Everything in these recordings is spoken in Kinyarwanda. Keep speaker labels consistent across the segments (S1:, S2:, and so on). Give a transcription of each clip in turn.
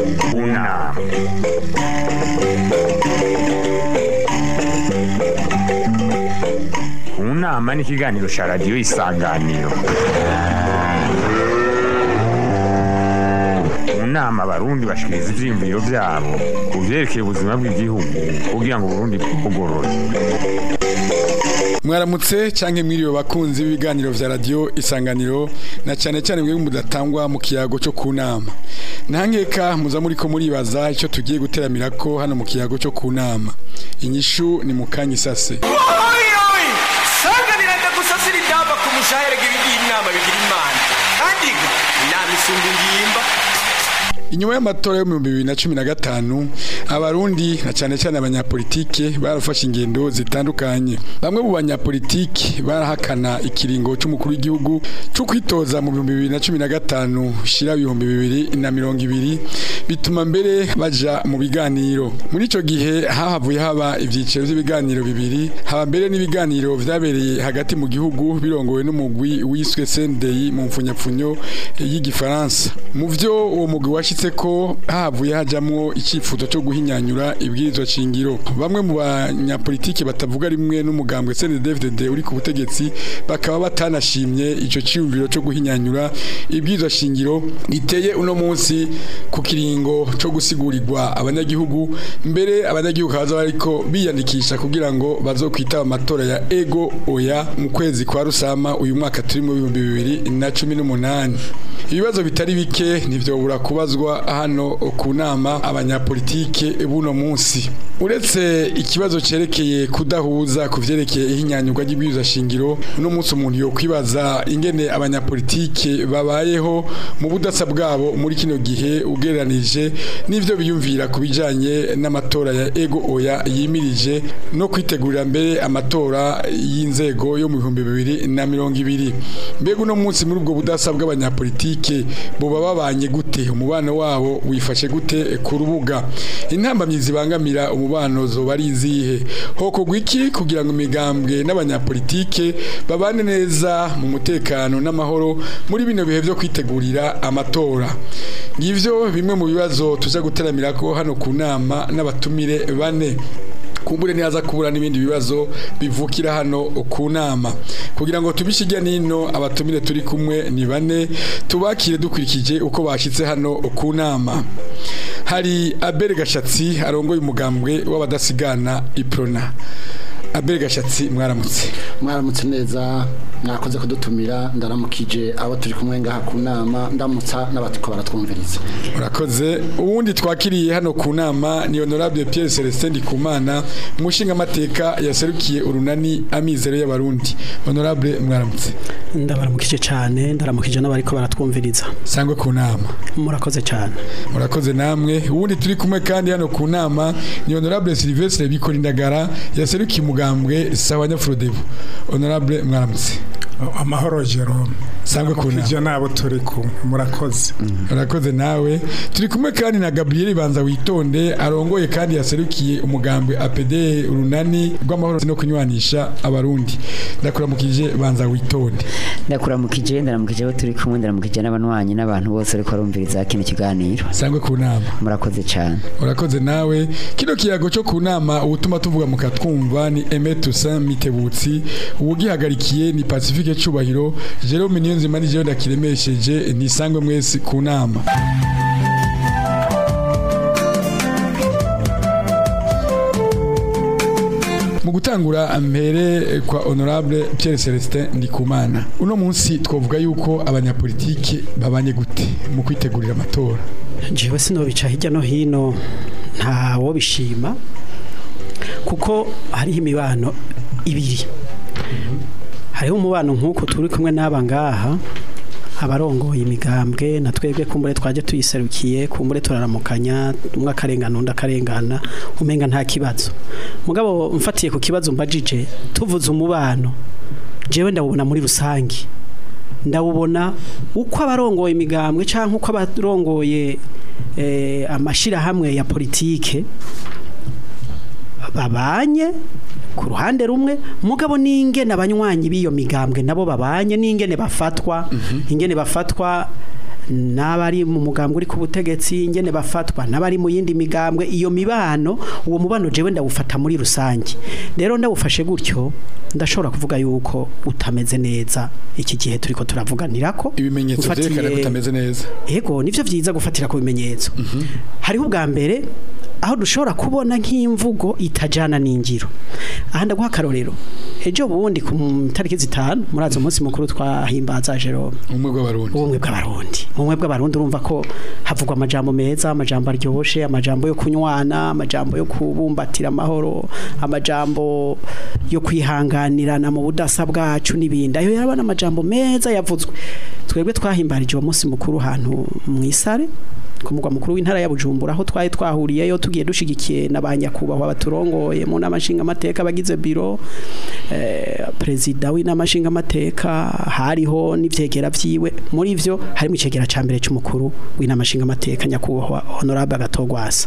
S1: Unama. Unama ni ikiganiro cya radiyo Isanganiro. Mu nama abarundi bashikiriza ivyiyumviro vyabo ku vyerekeye ubuzima bw'igihugu kugira ngo Burundi bugorore.
S2: Mwaramutse canke mwiriwe bakunzi b'ibiganiro vya radio Isanganiro na cyane cyane mwe mudatangwa mu kiyago cyo kunama. Ntankeka muza muri ko muribaza icyo tugiye guteramira ko hano mu kiyago cyo kunama. Inyishu ni mukanyi sase.
S3: Sanganira ndagusasira idaba ku mushahere g'inama bigira imana. Kandi inama isumba ingimba.
S2: Inyuma y'amatora yo mu 2015 abarundi na cyane cyane abanyapolitike barafashe ingendo zitandukanye. Bamwe mu banyapolitike barahakana ikiringo cy'umukuru w'igihugu cyo kwitoza mu 2015 shira 2020 bituma mbere baja mu biganiro. Muri ico gihe hahavuye haba ivyiciro by'ibiganiro bibiri, haba mbere n'ibiganiro vyabereye hagati mu gihugu birongowe n'umugwi wiswe CNDI mu mfunyapfunyo y'igifaransa. Mu vyo uwo mugwi washitse ko havuye hajamwo icifuzo cyo guhinyanyura ibwirizwa shingiro. Bamwe mu banyapolitike batavuga rimwe n'umugambwe CNDD-FDD uri ku butegetsi bakaba batanashimye ico cyumviro cyo guhinyanyura ibwirizwa shingiro giteye uno munsi ku kiringo cyo gusigurirwa abanyagihugu. Mbere abanyagihugu kaza bariko biyandikisha kugira ngo bazokwitaba amatora ya ego oya mu kwezi kwa Rusama uyu mwaka turi mu 2018. Ibibazo bitari bike ntivyobura kubazwa hano ku nama abanyapolitike buno munsi. Uretse ikibazo cerekeye kudahuza kuvyerekeye ihinyanyurwa ry'ibwirizwa shingiro, uno munsi umuntu yo kwibaza ingene abanyapolitike babayeho mu budasa bwabo muri kino gihe ugereranije n'ivyo biyumvira kubijanye n'amatora ya ego oya yimirije no kwitegurira mbere amatora y'inzego yo mu 2020. Mbega uno munsi muri ubwo budasa bw'abanyapolitike boba babanye gute, umubano wabo wifashe gute ku rubuga? Intambamyi zibangamira umubano zoba ari izihe? Hoko gwiki kugira ngo imigambwe n'abanyapolitike babane neza mu mutekano n'amahoro muri bino bihe byo kwitegurira amatora. Ngivyo bimwe mu bibazo tuza guteramira ko hano ku nama n'abatumire bane. Kumbure nihaza kubura n'ibindi bibazo bivukira hano ku nama. Kugira ngo tubishijya nino abatumire turi kumwe ni bane, tubakire dukurikije uko bashitse hano ku nama. Hari Abel Gashatsi arongoye umugambwe w'abadasigana Iprona. Abel Gashatsi mwaramutse.
S4: Mwaramutse neza, mwakoze kudutumira, ndaramukije abo turi kumwe ngaha ku nama, ndamutsa n'abatiko baratwumviriza.
S2: Murakoze. Uwundi twakiriye hano ku nama ni Honorable Pierre Celestin Ndikumana, umushinga amateka yaserukiye urunani amizero y'abarundi. Honorable mwaramutse.
S5: Ndabaramukije cyane, ndaramukije n'abariko baratwumviriza.
S2: Sangwe ku nama.
S5: Murakoze cyane.
S2: Murakoze namwe. Uwundi turi kumwe kandi hano ku nama ni Honorable Sylvestre Bikorindagara yaserukiye umugambwe Sawanya Frodebu. Honorable mwaramutse.
S6: Amahoro Jerome.
S2: Sangwe kuna.
S6: Kije nabo turi ku murakoze.
S2: Murakoze nawe. Turi kumwe kandi na Gabriel Banza Witonde arongoye kandi yaserukiye umugambwe APD urunani rw'amahoro no kunywanisha abarundi. Ndakuramukije Banza Witonde.
S7: Ndakuramukije abo turi kumwe, ndaramukije n'abanwanyi n'abantu bose ariko barumviriza kino kiganiro.
S2: Sangwe ku nama.
S7: Murakoze cyane.
S2: Murakoze nawe. Kino kiyago cyo ku nama ubutuma tuvuga mukatwumva ni Aimé Toussaint Mitebutsi, ubugihagarikiye ni Pacifique Cubahiro, Jerome Niyonzima nije ndakiremesheje ni sangwe mwese ku nama. Mu gutangura mpere kwa Honorable Pierre Celestin Ndikumana. Uno munsi twovuga yuko abanyapolitike babanye gute mu kwitegurira amatora?
S5: Jewe sino bica hirya no hino ntawo bishima kuko hari imibano ibiri. Hariho umubano nk'uko turi kumwe n'aba ngaha abarongoye imigambwe na twebwe kumbure twaje tuyiserukiye kumbure turaramukanya umwe akarengana undi akarengana umenga nta kibazo. Mugabo mfatiye ku kibazo mbajije tuvuze umubano jewe ndabubona muri rusangi, ndabubona uko abarongoye imigambwe canke uko abarongoye amashira hamwe ya politike babanye ku ruhande rumwe, mugabo n'ingene abanywanyi biyo migambwe nabo babanye n'ingene bafatwa ingene bafatwa n'abari mu mugambwe uri ku butegetsi ingene bafatwa n'abari mu yindi migambwe iyo mibano uwo mubano jewe ndawufata muri rusange rero ndawufashe gutyo ndashobora kuvuga yuko utameze neza iki gihe turiko turavuganira ko
S2: ibimenyetso vyerekana ko utameze neza
S5: yego nivyo vyiza gufatira ku bimenyetso hariho ubwa mbere aho dushobora kubona nk'imvugo itajana n'ingiro aha ndaguha akarorero ejo bundi ku tariki 5 murazo umunsi mukuru twahimbaza Jerome ubumwe bw'abarundi urumva ko havugwa amajambo meza amajambo aryoshe amajambo yo kunywana amajambo yo kubumbatira amahoro amajambo yo kwihanganirana mu budasa bwacu n'ibindi ayo yarabana amajambo meza yavuzwe twebwe twahimbarije uwo munsi mukuru hantu mu Isare ku mugwa mukuru w'intara ya Bujumbura aho twaye twahuriyeyo tugiye dushigikiye n'abanyakubahwa baturongoye mu namashinga amateka bagize biro president w'inamashinga amateka hariho n'ivyegera vyiwe muri ivyo harimo icegera ca mbere c'umukuru w'inamashinga amateka nyakubahwa honorable Gatogwasa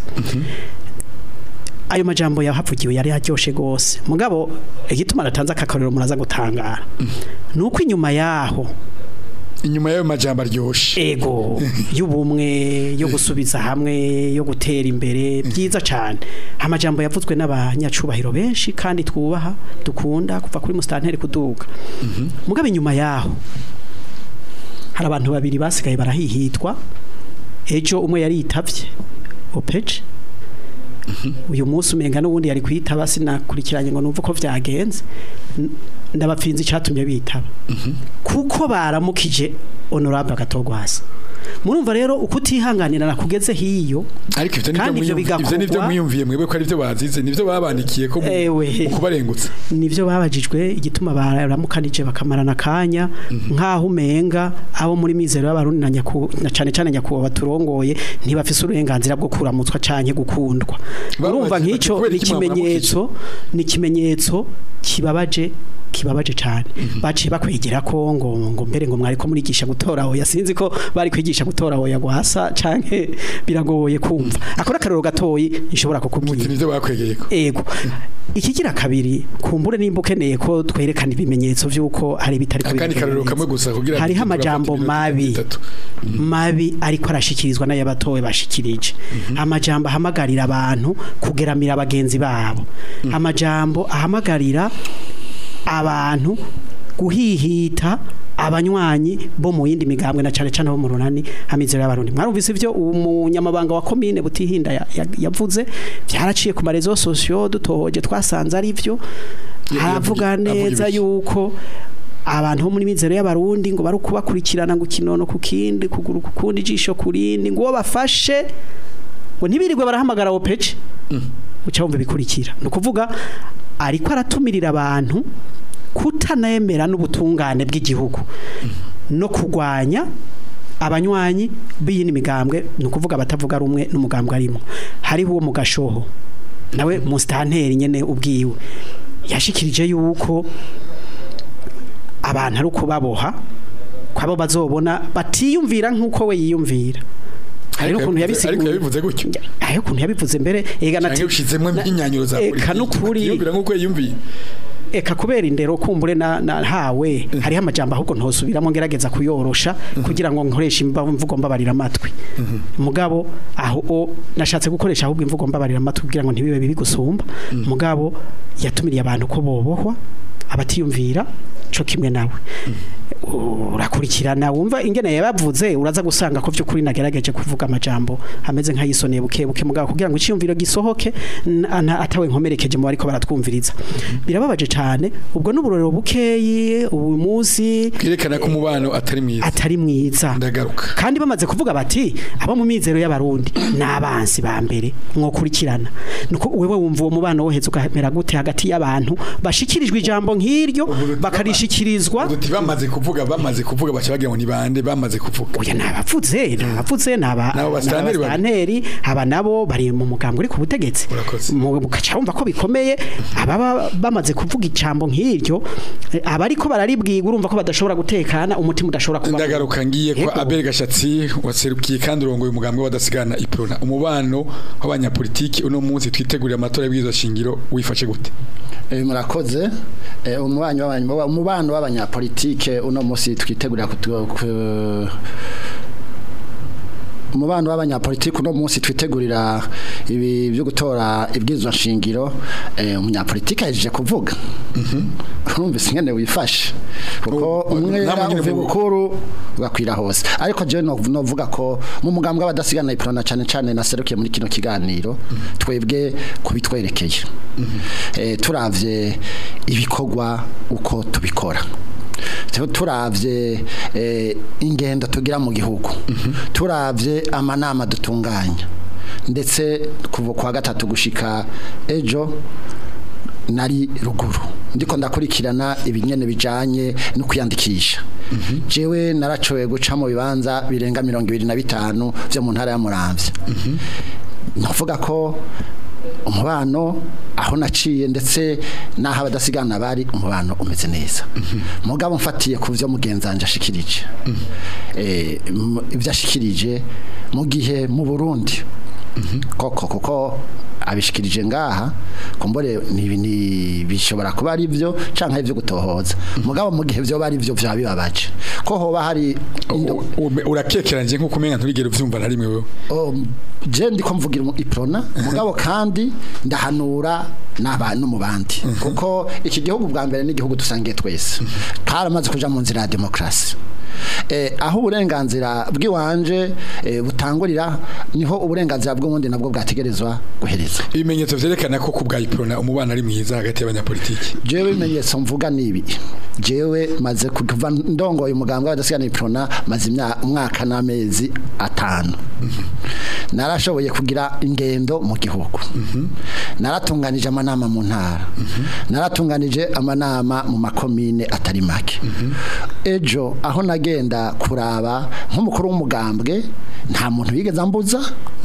S5: ayo majambo yahavugiwe yari yaryoshe gose mugabo igituma natanze akakarero muraza gutangara nuko inyuma yaho
S2: inyuma y'ayo majambo aryoshe
S5: ego y'ubumwe yo gusubiza hamwe yo gutera imbere byiza cyane amajambo yavuzwe n'abanyacubahiro benshi kandi twubaha dukunda kuva kuri mustanteri kuduga mugabe inyuma yaho hari abantu babiri basigaye barahihitwa ejo umwe yari yitavye opeje uyu munsi umenga n'ubundi yari kwitaba sinakurikiranye ngo numva ko vyagenze ndabapfinze cyatumye bitaba kuko baramukije honorable Gatogwasa murumva rero ukutihanganirana kugeze hiyo
S2: ariko ivyo nivyo mwiyumviye mwebwe ko ari byo bazize nivyo babandikiye ko kubarengutsa
S5: nivyo babajijwe igituma baramukanije bakamarana kanya nkaho umenga abo muri mizero y'abarundi na cyane nyakuba baturongoye ntibafise uburenganzira bwo kuramutswa canke gukundwa urumva nk'ico ni kimenyetso kibabaje cyane baciye bakwegera ko ngo mbere ngo mwari ko murigisha gutora aho yasinzi ko bari kwigisha gutora aho yagwasa canke biragoye kumva akora karoro gatoyi ishobora kukubwira
S2: nivyo bakwegeye ko
S5: ego ikigira kabiri kumbure nimba ukeneye ko twerekana ibimenyetso vy'uko hari bitari
S2: ko akandi karoro kamwe gusa kugira
S5: hari amajambo mabi ariko arashikirizwa n'ayabatowe bashikirije amajambo ahamagarira abantu kugeramira abagenzi babo amajambo ahamagarira abantu guhihita abanywanyi bo mu yindi migambwe na cyane cyane bo mu runani amizero y'abarundi mwarumvise ivyo umunyamabanga wa commune Butihinda yavuze byaraciye ku marezo sociaux dutohoje twasanze ari byo haravuga neza yuko abantu bo muri mizero y'abarundi ngo bari kubakurikirana ngo kinono ku kindi kuguru kukundi ijisho kurindi ngo bafashe ngo ntibirirwe barahamagara opeje ucawumva bikurikira no kuvuga ariko aratumirira abantu kutanemera n'ubutungane bw'igihugu no kugwanya abanywanyi b'iyindi migambwe no kuvuga batavuga rumwe n'umugambwe arimo hari uwo mu Gashoho nawe mustanteri nyene ubwiwe yashikirije yuko abantu ari kubaboha kwabo bazobona batiyumvira nkuko we yiyumvira ariko ukuntu
S2: yabivuze gutyo
S5: ariko ukuntu yabivuze mbere ega
S2: nati ushizemwe imyinyanyuro za
S5: politiki
S2: yumvira nkuko yiyumviye
S5: eka kubera indero kumbure na hawe hari amajambo ahubwo ntosubiramo ngerageza kuyorosha kugira ngo nkoreshe imvugo mbabarira amatwi mugabo aho nashatse gukoresha ahubwo imvugo mbabarira amatwi kugira ngo ntibibe bibi gusumba mugabo yatumiriye abantu ko bobohwa abatiyumvira co kimwe nawe urakurikirana wumva ingene yabavuze uraza gusanga ko by'ukuri nagerageje kuvuga amajambo ameze nk'ayisoneye buke mugabo kugira ngo iciyumviro gisohoke atawe nkomerekeje mu bariko baratwumviriza birababaje cyane ubwo n'uburorero bukeyi ubu munsi
S2: kwerekana ko umubano
S5: atari mwiza
S2: ndagaruka
S5: kandi bamaze kuvuga bati abo mu mizero y'abarundi nabansi ba mbere mwokurikirana nuko wewe wumva uwo mubano woheze ukamera gute hagati y'abantu bashikirijwe ijambo nk'iryo bakarishikirizwa
S2: bamaze kuvuga bacabagira ngo nibande bamaze kuvuga
S5: oya nabavuze n'abastanteri aba nabo bari mu mugambwe uri ku butegetsi mukaca wumva ko bikomeye ababa bamaze kuvuga ijambo nk'iryo abariko bararibwiga urumva ko badashobora gutekana umutima udashobora kuba
S2: ndagaruka ngiye kwa Abel Gashatsi waserukiye kandi urongoye umugambwe wadasigana iprona umubano w'abanyapolitiki uno munsi twitegurira amatora y'ibwirizwa shingiro wifashe gute
S4: murakoze umubano w'abanyapolitike uno munsi twitegurira umubano w'abanyapolitiki uno munsi twitegurira ibi byo gutora ibwirizwa nshingiro umunyapolitiki yaje kuvuga urumvise ingene wifashe kuko umwe uvuga ukuru ugakwira hose ariko je novuga ko mu mugambwe abadasigana iprona cyane naserukiye muri kino kiganiro twebwe kubitwerekeye turavye ibikorwa uko tubikora turavye ingendo tugira mu gihugu turavye amanama dutunganya ndetse kuva kwa gatatu gushika ejo nari ruguru ndiko ndakurikirana ibinyene bijanye no kwiyandikisha jewe naracoye guca mu bibanza birenga 25 byo mu ntara ya Muramvya navuga ko umubano aho naciye ndetse naho abadasigana bari umubano umeze neza mugabo mfatiye ku byo mugenzanje ashikirije ibyo ashikirije mu gihe mu Burundi koko abishikirije ngaha kumbore ni bishobora kuba ari byo canka ivyo gutohoza mugabo mu gihe byo bari byo bibabaje ko hoba hari
S2: urakekeranje nko kumenga nturigera uvyumva na rimwe wewe
S4: je ndiko mvugira iprona mugabo kandi ndahanura n'abantu mu bandi kuko iki gihugu bwa mbere ni igihugu dusangiye twese karamaze kuja mu nzira ya demokrasi aho uburenganzira bw'iwanje butangurira niho uburenganzira bw'ubundi nabwo bwategerezwa guhereza
S2: ibimenyetso vyerekana ko kubwa iprona umubano ari mwiza hagati y'abanyapolitiki
S4: jewe ibimenyetso mvuga nibi jewe maze kuva ndongoye umugambwe w'abadasigana iprona maze umwaka n'amezi 5 narashoboye kugira ingendo mu gihugu naratunganije amanama mu ntara naratunganije amanama mu makomine atari make ejo aho nagenda kuraba nk'umukuru w'umugambwe nta muntu yigeze ambuza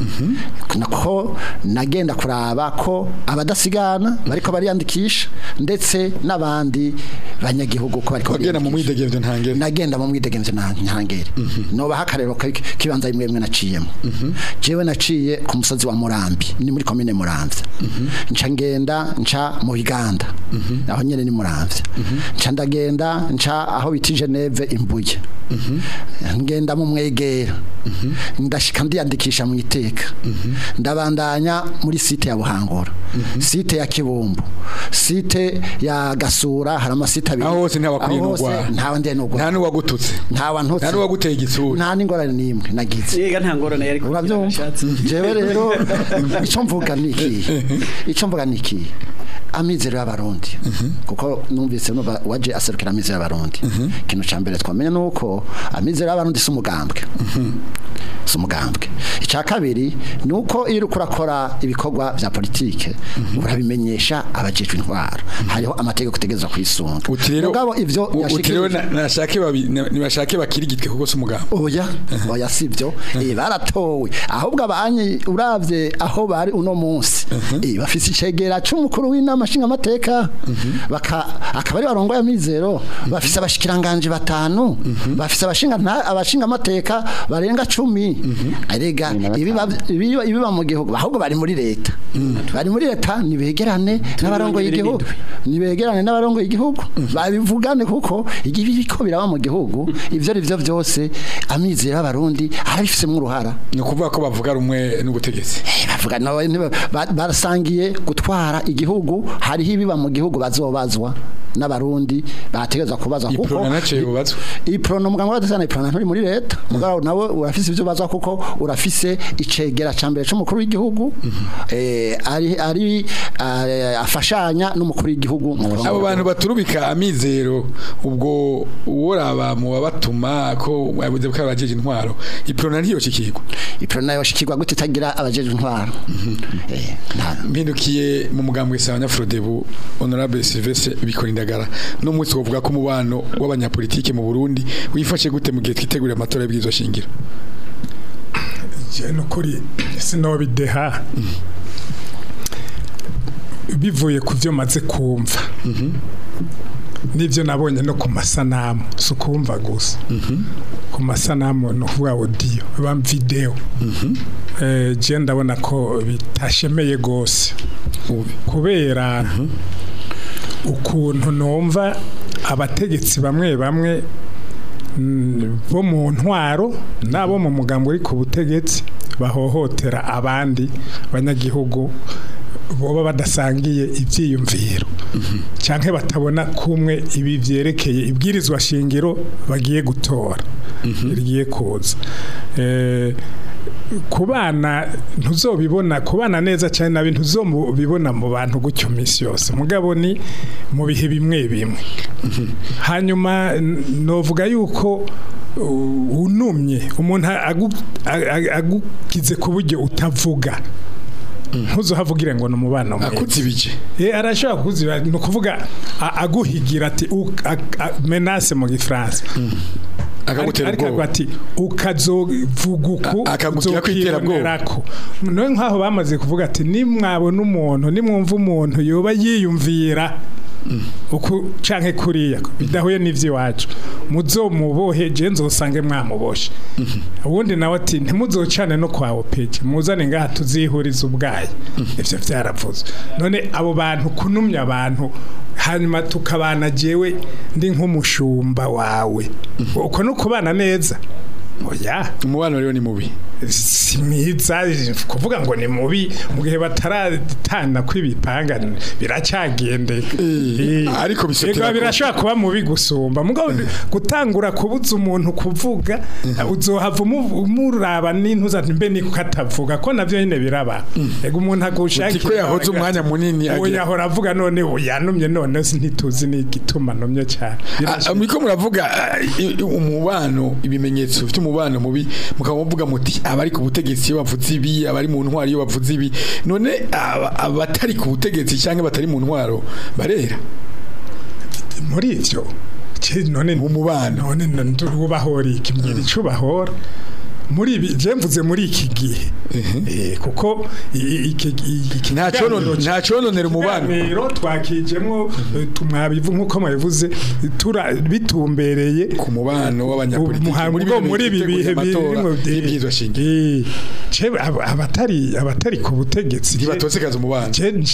S4: nako nagenda kuraba ko abadasigana bariko bariyandikisha ndetse n'abandi banyagihugu ko bariko
S2: bagenda mu mwidegemvyo ntangere
S4: nagenda mu mwidegemvyo ntangere no bahakarero kibanza imwe naciyemo jewe naciye ku musozi wa Murambi ni muri komine Muramvya nca ngenda nca mu Biganda aho nyene ni Muramvya nca ndagenda nca aho biti Geneve imbuye ngenda mu Mwegera ndashika ndiyandikisha mu Iteka ndabandanya muri site ya Buhangora site ya Kibumbu site ya Gasura hari amasite abiri
S2: aho hose ntabakwinugwa
S4: ntawe ndenugwa
S2: nta nuwagututse
S4: nta
S2: nuwaguteye igitsura
S4: nta n'ingorane nimwe nagize
S5: yega nta ngorane yari
S4: urabyumva jewe rero ico mvuga niki amizero y'abarundi kuko numvise waje aserukira amizero y'abarundi kintu cyambere twamenye nuko amizero y'abarundi sumugambwe icya kabiri nuko iyo urakora ibikorwa vya politike urabimenyesha abajejwe intwaro hariho amategeko kutegeza kwisunga
S2: mugabo ivyo yashikiriwe nibashake bakirigitwe kuko sumugambwe
S4: oya sivyo baratowe ahubwo abanyi uravye aho bari uno munsi bafise icegera c'umukuru w'inama nshinga amateka akaba ari barongoye amizero bafise abashikiranganje 5 bafise abashinga amateka barenga 10 arega ibiba mu gihugu ahubwo bari muri leta nibegerane n'abarongoye igihugu babivugane kuko igihe biko biraba mu gihugu ivyo ari byo byose amizero y'abarundi arabifisemo uruhara
S2: ni ukuvuga ko bavuga rumwe n'ubutegetsi
S4: bavuga barasangiye gutwara igihugu hariho ibiba mu gihugu bazobazwa n'abarundi bategeza kubaza kuko iprona muganga w'adasana iprona nturi muri leta mugabo nawe urafise ivyo bazwa kuko urafise icegera cambere c'umukuru w'igihugu ari afashanya n'umukuru w'igihugu
S2: abo bantu baturubika amizero ubwo woraba mu babatuma ko abuze ko abajeje intwaro iprona ntiyo shikirwa
S4: iprona yo shikirwa gute tagira abajeje intwaro
S2: mpindukiye mu mugambwe Sanya Frodebu honorable Sylvestre Bikorindagara no munsi wovuga ko umubano w'abanyapolitike mu Burundi wifashe gute mu gihe twitegurira amatora y'ibwirizwa shingiro
S6: je no kuri sinobideha bivuye ku byo maze kumva nivyo nabonye no ku masanamu sukumva gusa ku masanamu no kuvuga audio bam video je ndabona ko bitashemeye gose kubera ukuntu numva abategetsi bamwe bo mu ntwaro nabo mu mugambo uri ku butegetsi bahohotera abandi banyagihugu boba badasangiye ivyiyumviro canke batabona kumwe ibi vyerekeye ibwirizwa shingiro bagiye gutora rigiye kuza kubana ntuzobibona kubana neza cyane nabi ntuzobibona mu bantu gutyo misi yose mugabo ni mu bihe bimwe bimwe hanyuma novuga yuko unumye umuntu agukize ku buryo utavuga ntuzohavugire ngo numubano mwe
S2: akuzibije
S6: arashobora kuziba no kuvuga aguhigira ati menace mu gifaransa
S2: akagutera ubwoba
S6: ati ukazovuguku
S2: akagugira kwitera bwoba
S6: no nkaho bamaze kuvuga ati nimwabona umuntu nimwumva umuntu yoba yiyumvira uku canke kuriya bidahuye n'ivyiwacu muzomubohe je nzosange mwamuboshe ubundi nawe ati ntimuzocane no kwawo peje muzane ngaha tuzihuriza ubwaye ivyo vyaravuze none abo bantu kunumya abantu hanyuma tukabana jewe ndi nk'umushumba wawe uko no kubana neza oya
S2: umubano rero ni mubi
S6: si mwiza kuvuga ngo ni mubi mu gihe bataratana kw'ibipanga biracyagendeka
S2: ariko bisotera
S6: birashobora kuba mubi gusumba mugabo gutangura kubuza umuntu kuvuga uzohava umuraba n'intuza mbe ni katavuga ko navyo nyine biraba ego umuntu agushaka
S2: ko yahoze umwanya munini
S6: yahora avuga none yanumye none ntituzi n'igituma numye cyane
S2: miko muravuga umubano ibimenyetso by'umubano mubi mukamuvuga muti abari ku butegetsi bavuze ibi abari mu ntwaro iyo bavuze ibi none abatari ku butegetsi cyangwa batari mu ntwaro barera
S6: muri ivyo none
S2: mu mubano
S6: none ndubahora ikimbwira icubahora muri ibi je mvuze muri iki gihe kuko
S2: nta cononera umubano
S6: rero twakijemwo tumwabivu nkuko mwabivuze bitumbereye
S2: ku mubano w'abanyapolitiki
S6: muri ibi bihe birimo
S2: by'ibyizo shinge
S6: abatari ku butegetsi
S2: ntibatose kaza umubano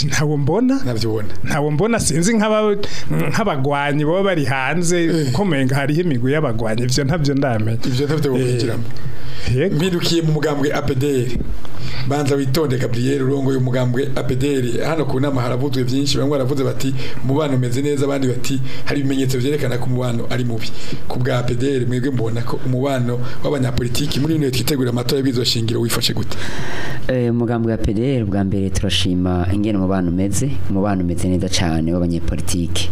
S6: ntabwo mbona sinzi nk'abagwanyi baba bari hanze kuko menga hariho imigwi y'abagwanyi ivyo ntavyo ndamenya
S2: ivyo ntavyo kwigiramo mbirukiye mu mugambwe APDR banza witonde Gabriel urongo y'umugambwe APDR hano ku nama haravuzwe byinshi bamwe baravuze bati umubano umeze neza abandi bati hari ibimenyetso byerekana ko umubano ari mubi ku bwa APDR mwebwe mbona ko umubano w'abanyapolitiki muri none twitegura amatora y'bizoshingiro wifashe gute
S7: umugambwe wa APDR bwa mbere turashima ingene umubano umeze neza cyane w'abanyapolitiki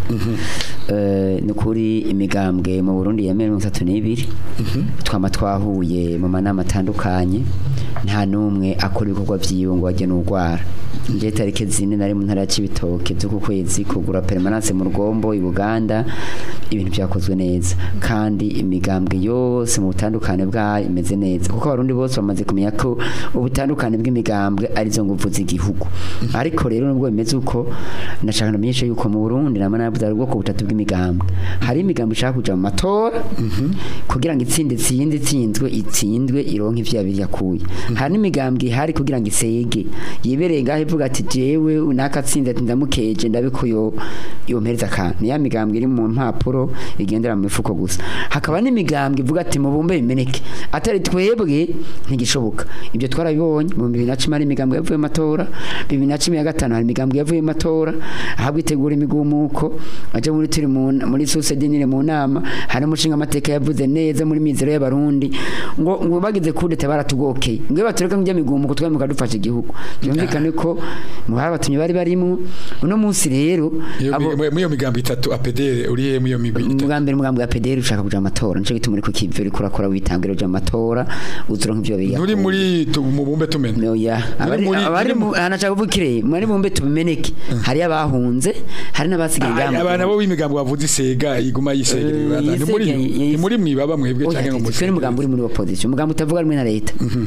S7: nukuri imigambwe mu Burundi ya 32 twama twahuye mu manama atandukanye nta numwe akora ibikorwa by'iyungu wajye n'ugwara nje tarike zine nari mu ntara ya Cibitoke byo ku kwezi kugura permanence mu Rugombo i Buganda ibintu byakozwe neza kandi imigambwe yose mu butandukane bwayo imeze neza kuko abarundi bose bamaze kumenya ko ubutandukane bw'imigambwe arizo nguvu z'igihugu ariko rero nubwo bimeze uko nashaka namenyesha yuko mu Burundi namana yavuze ari ubwoko butatu bw'imigambwe hari imigambwe ishaka kuja mu matora kugira ngo itsindwe ironke ivyo yabiri yakuye hari n'imigambwe ihari kugira ngo isege yibereye ngaho ivuga ati jewe nakatsinze ati ndamukeje ndabikuyo yompereza ka ni ya migambwe iri mu mpapuro igendera mu mifuko gusa hakaba n'imigambwe ivuga ati mubumbe bimeneke atari twebwe ntigishoboka ibyo twarabibonye mu 2010 ari imigambwe yavuye mu matora 2015 hari imigambwe yavuye mu matora ahabwe itegura imigumuko aje muri turi muri susedinire mu nama hari umushinga amateka yavuze neza muri mizero y'abarundi ngo bagize kudeta baratugokeye ngwe batureka njya migumuko twamuka dufashe igihugu byumvikane ko mu batumye bari barimo uno munsi rero
S2: iyo migambo itatu APDR uriye mu iyo migwi
S7: umugambi wa APDR ushaka kuja amatora nico gituma uri ku kiveri kurakora witangiro je amatora uzuronka ivyo biri
S2: uri muri mubumbe tumene
S7: oya abari anachaka kuvukire muri mubumbe tumeneke hari abahunze hari n'abasigaye
S2: ngamba abana bo w'imigambo bavuze isega iguma yisegera ni muri mwibaba mwebwe cyangwa ngo
S7: musi umugambi uri muri opposition umugambi utavuga rumwe na leta kuko twe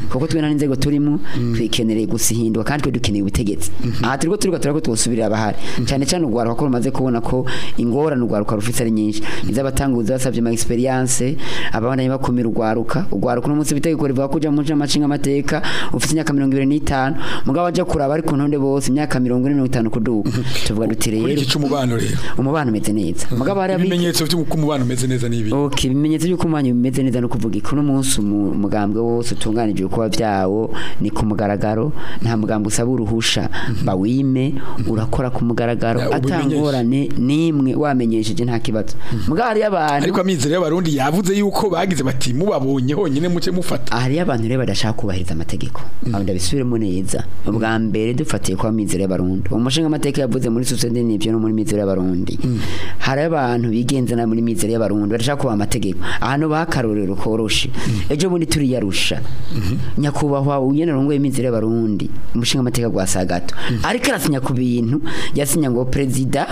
S7: nta inzego turimo twikenereye gusihinduka kandi twe dukeneye ubutegetsi aha turiko turako twosubirira abahari cyane cyane ugwaruka ko rumaze kubona ko ingorane ugwaruka rufite ari nyinshi izabatanguza basabye ma experience ababandanye bakomera ugwaruka no munsi bitegeko rivuga kuja mu macinga amateka ufite imyaka 25 mugabo aje kuraba ari ku ntonde bose imyaka 40-50 kuduka tuvuga duti rero
S2: iki cy'umubano rero
S7: umubano umeze neza mugabo hari
S2: ibimenyetso by'uko umubano umeze neza nibi
S7: okay ibimenyetso by'uko umubano umeze neza no kuvuga ikuno munsi umugambwe wose utunganije kuba byawo ni ku mugaragaro nta mugambwe usaba uruhusha bawime urakora ku mugaragaro atangorane nimwe wamenyesheje nta kibazo mugabo hari abantu
S2: ariko amizero y'abarundi yavuze yuko bagize bati mubabonye honyine muce mufata
S7: hari abantu rero badashaka kubahiriza amategeko abandi bisubiremo neza ubwa mbere dufatiye kwa mizero y'abarundi umushinga amateka yavuze muri societe n'ibyo no muri mizero y'abarundi hari abantu bigenza na muri mizero y'abarundi badashaka kuba amategeko ahantu bakarorero koroshe ejo bundi turi yarusha nyakubahwa unyene rongoye mizero y'abarundi umushinga amateka gwasagato ariko arasinya ku bintu yasinya ngo president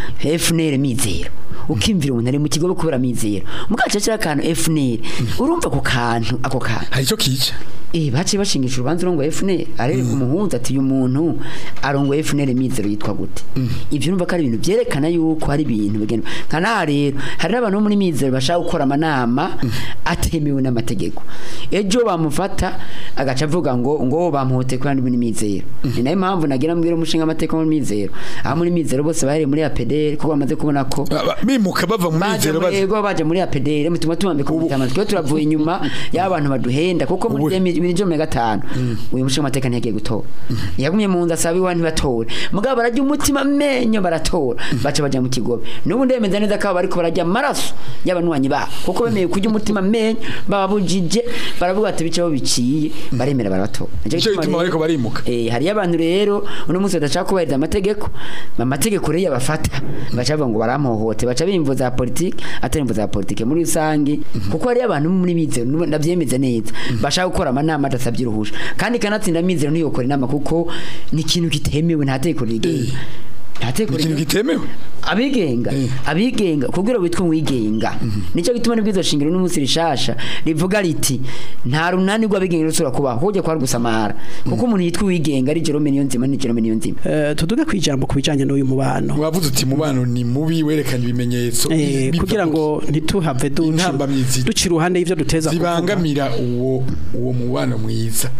S7: FNL mizero ukimvira umuntu ari mu kigo kubera mizero mugaca cyera kantu FNL urumva ku kantu ako kantu
S2: hari cyo kica
S7: baciye bashingisha urubanza rongo FNL ari umuhunza ati uyu muntu arongo FNL mizero yitwa gute ivyo numva ko ari ibintu byerekana yuko hari ibintu bigenda kana rero hari abantu muri mizero bashaka gukora amanama atemewe n'amategeko ejo bamufata agaca avuga ngo bamuhote kandi muri mizero ni nayo mpamvu nagira mbwira umushinga amateka muri mizero aho muri mizero bose bahari muri APDR ko bamaze kubona ko
S2: bimuka bava mu mizero
S7: baje muri APDR mutuma tumambika ku bitamaze turavuye inyuma y'abantu baduhenda kuko muri milioni 5 uyu mushinga amateka ntiyagiye gutora yagumye mu nda sabi wandi batora mugabo barajya umutima menyo baratora baca baja mu kigobe n'ubu ndemeza neza ko bariko barajya maraso y'abanwanyi ba kuko bemeye kujya umutima menyo babujije baravuga ati bicaho biciye baremera baratora
S2: nicyo gituma bariko barimuka
S7: hari abantu rero uno munsi badashaka kubahiriza amategeko rero yabafata baca bavuga ngo baramuhohote baca bimvo za politike atari imvo za politike muri rusangi kuko hari abantu muri mizero ndavyemeza neza bashaka gukora amanama adasabye uruhusha kandi kanatsinda mizero niyo gukora inama kuko ni ikintu kitemewe nta tegeko rigenga
S2: ikintu gitemewe
S7: abigenga kugira bitwa mwigenga nico gituma nibwizo shingiro n'umunsi rishasha rivuga riti nta runani rw'abigenga rusura kuba hoje kwa gusamara kuko umuntu yitwa wigenga ari Jerome Niyonzima ni Jerome Niyonzima
S5: tuduge kwijambo kubijanye n'uyu mubano
S2: wavuze uti mubano ni mubi werekanye ibimenyetso
S5: kugira ngo ntituhave duci ruhande y'ivyo duteza
S2: zibangamira uwo mubano mwiza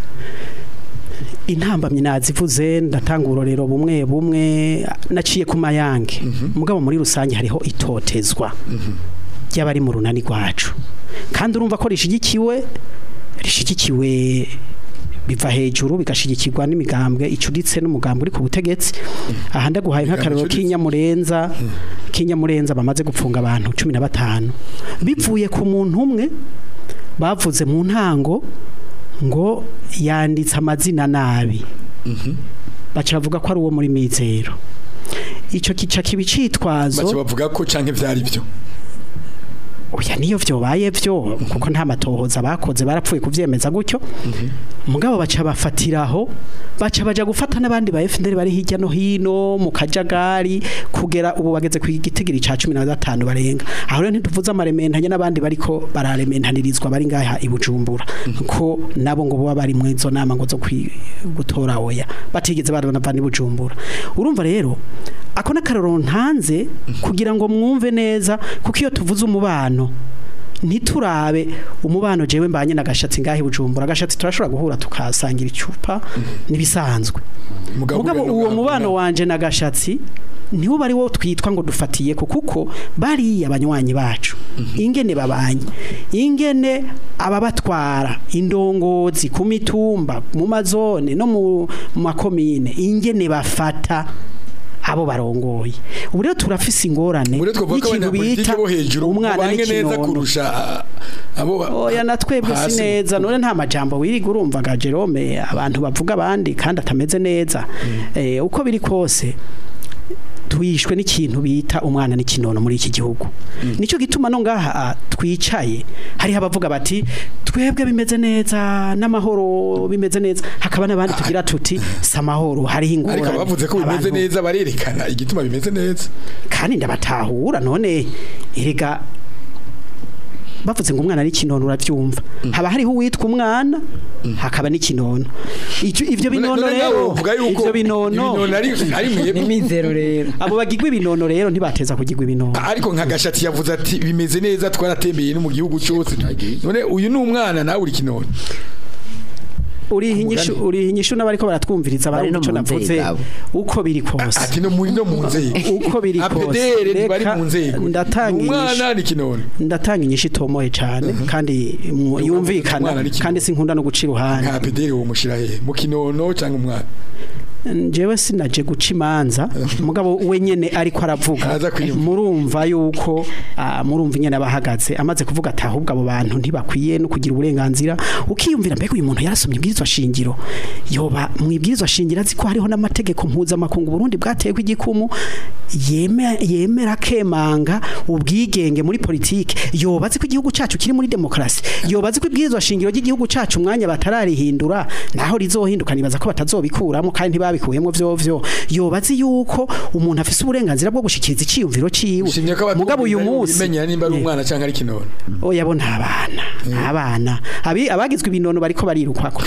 S5: intambamye nazivuze ndatanga urorero bumwe naciye ku mayange mugabo muri rusange hariho itotezwa ry'abari mu runani rwacu kandi urumva ko rishigikiwe biva hejuru bigashigikirwa n'imigambwe icuditse n'umugambwe uri ku butegetsi aha ndaguhaye nk'akarero k'inyamurenza bamaze gupfunga abantu 15 bivuye ku muntu umwe bavuze mu ntango ngo yanditse amazina nabi baca bavuga ko ari uwo muri mizero icyo kica kibicitwazo
S2: baca bavuga ko canke vyari byo
S5: oya niyo vyobaye vyo kuko nta matohoza bakoze barapfuye kuvyemeza gutyo mugabo baca bafatiraho baca baja gufata n'abandi ba FNL bari hirya no hino mu kajagari kugera ubu bageze ku gitigiri ca 15 barenga aho rero ntituvuze amarementanye n'abandi bariko bararementaниrizwa bari ngaha i Bujumbura ko nabo ngo bo bari mu izo nama ngo zo gutora oya batigeze barabana i Bujumbura urumva rero ako nakaroro ntanze kugira ngo mwumve neza kuko iyo tuvuze umubano ntiturabe umubano jewe mbanye nagashatsi ngahe Bujumbura agashatsi turashobora guhura tukasangira icupa nibisanzwe mugabo uwo mubano wanje nagashatsi niho bari wo twitwa ngo dufatiye kuko bari abanywanyi bacu ingene babanye ingene ababatwara indongozi ku mitumba mu mazone no mu makomine ingene bafata abo barongoye ubu rero turafise ingorane
S2: y'ikintu bita
S5: umwana n'ikinono
S2: kurusha abo
S5: oya natwebwe si neza none nta majambo wiriga urumvaga Jerome abantu bavuga abandi kandi atameze neza uko biri kose twishwe n'ikintu bita umwana n'ikinono muri iki gihugu nico gituma no ngaha twicaye hari abavuga bati twebwe bimeze neza n'amahoro bimeze neza hakaba nabandi tugira tuti samahoro hari ingorane
S2: ariko bavuze ko bimeze neza barerekana igituma bimeze neza
S5: kandi ndabatahura none erega bavuze ngo umwana ari kinono uravyumva haba hariho uwitwa umwana hakaba n'ikinono ivyo binono rero ivyo binono
S2: ari
S5: n'imizero rero abo bagigwa ibinono rero ntibateza kugigwa ibinono
S2: ariko nka Gashati yavuze ati bimeze neza twaratembeye no mu gihugu cyose none uyu ni umwana nawe uri kinono
S5: urihinyishu n'abariko baratwumviriza bari no navuze uko biri kose
S2: ati no muri no mu nzego
S5: uko biri kose
S2: bari mu nzego umwana ni kinono
S5: ndatanga inyishu itomoye cyane kandi yumvikana kandi sinkunda no guca iruhande
S2: nka pedere wo mushira he mu kinono cyangwa umwana
S5: jewe sinaje guca imanza mugabo we nyene ariko aravuga murumva yuko murumva nyene abahagaze amaze kuvuga ati ahubwo abo bantu ntibakwiye no kugira uburenganzira ukiyumvira mbega uyu muntu yarasomye ibwirizwa shingiro yoba mwibwirizwa shingiro azi ko hariho n'amategeko mpuzamakungu Burundi bwateye kw'igikumu yemera kemanga ubwigenge muri politike yoba azi ko igihugu cacu kiri muri demokrasi yoba azi ko ibwirizwa shingiro ry'igihugu cacu umwanya batararihindura naho rizohinduka nibaza ko batazobikuramo kandi babikuyemo vyovyo yobazi yuko umuntu afise uburenganzira bwo gushikiriza iciyumviro ciwe mugabo uyu munsi
S2: bimenya nimba ari umwana canke ari kinono
S5: yabona abana abagizwe ibinono bariko barirukwako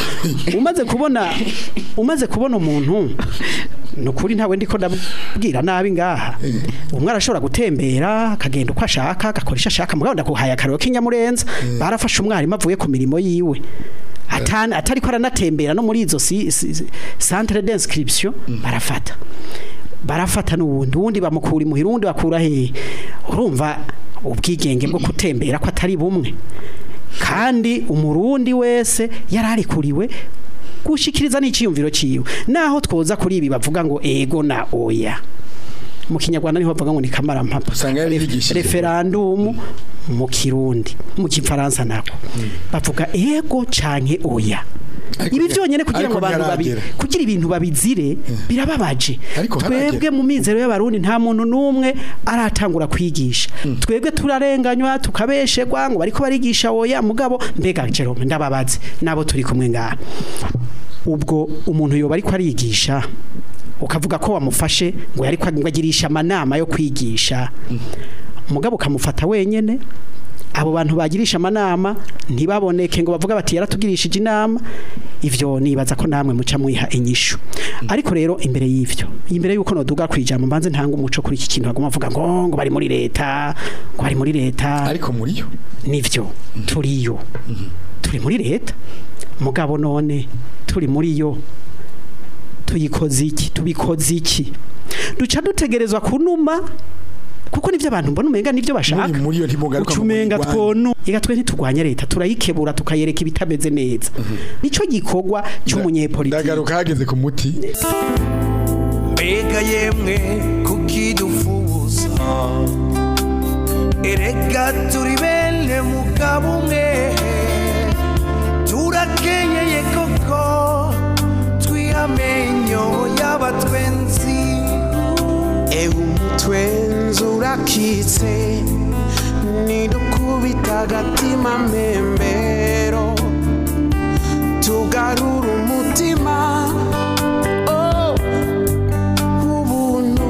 S5: umaze kubona umuntu nukuri ntawe ndiko ndabwira nabi ngaha umwe arashobora gutembera akagenda uko ashaka agakoresha ashaka mugabo ndakuhaye akarero k'inyamurenza barafashe umwarimu avuye ku mirimo yiwe atari ko aranatembera no muri izo centre d'inscription barafata n'uwundi bamukura imuhira uwundi bakura he urumva ubwigenge bwo gutembera ko atari bumwe kandi umurundi wese yararikuriwe gushikiriza n'iciyumviro ciwe naho twoza kuri ibi bavuga ngo ego na oya mu kinyarwanda niho bavuga ngo ni kamara mpapa referendum mu kirundi mu kifaransa nako bavuga ego canke oya ibi byonyene kugira ngo abantu kugira ibintu babizire birababaje twebwe mu mizero y'abarundi nta muntu numwe aratangura kwigisha twebwe turarenganywa tukabeshegwa ngo bariko barigisha oya mugabo mbega Jerome ndababaze nabo turi kumwe ngaha ubwo umuntu yoba ariko arigisha ukavuga ko wamufashe ngo yari kwagirisha amanama yo kwigisha mugabo kamufata wenyene abo bantu bagirisha amanama ntibaboneke ngo bavuga bati yaratugirishije inama ivyo nibaza ko namwe muca mwiha inyishu ariko rero imbere yuko noduga kwijama mbanze ntanga umuco kuri iki kintu bagoma bavuga ngo bari muri leta
S2: ariko muri yo
S5: nivyo turiyo turi muri leta mugabo none turi muri yo tubikoze iki duca dutegerezwa kunuma kuko nivyo abantu mbona umenga nivyo bashaka ucumenga twonu igatwe ntitugwanya leta turayikebura tukayereka ibitameze neza nico gikorwa cy'umunyepolitiki
S2: ndagaruka hageze ku muti
S3: mbega yemwe kukidufuza erega turi bene mugabo umwe turakenyeye koko twihamenyo y'abatwenzi umutwenzi urakitse nidukubita agatima mbembero tugarura umutima ubuntu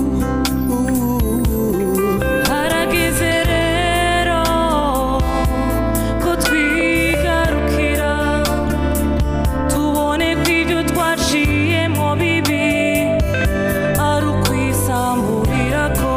S8: harageze rero ko twigarukira tubone ko ibyo twaciyemo bibi ari ukwisamburira ko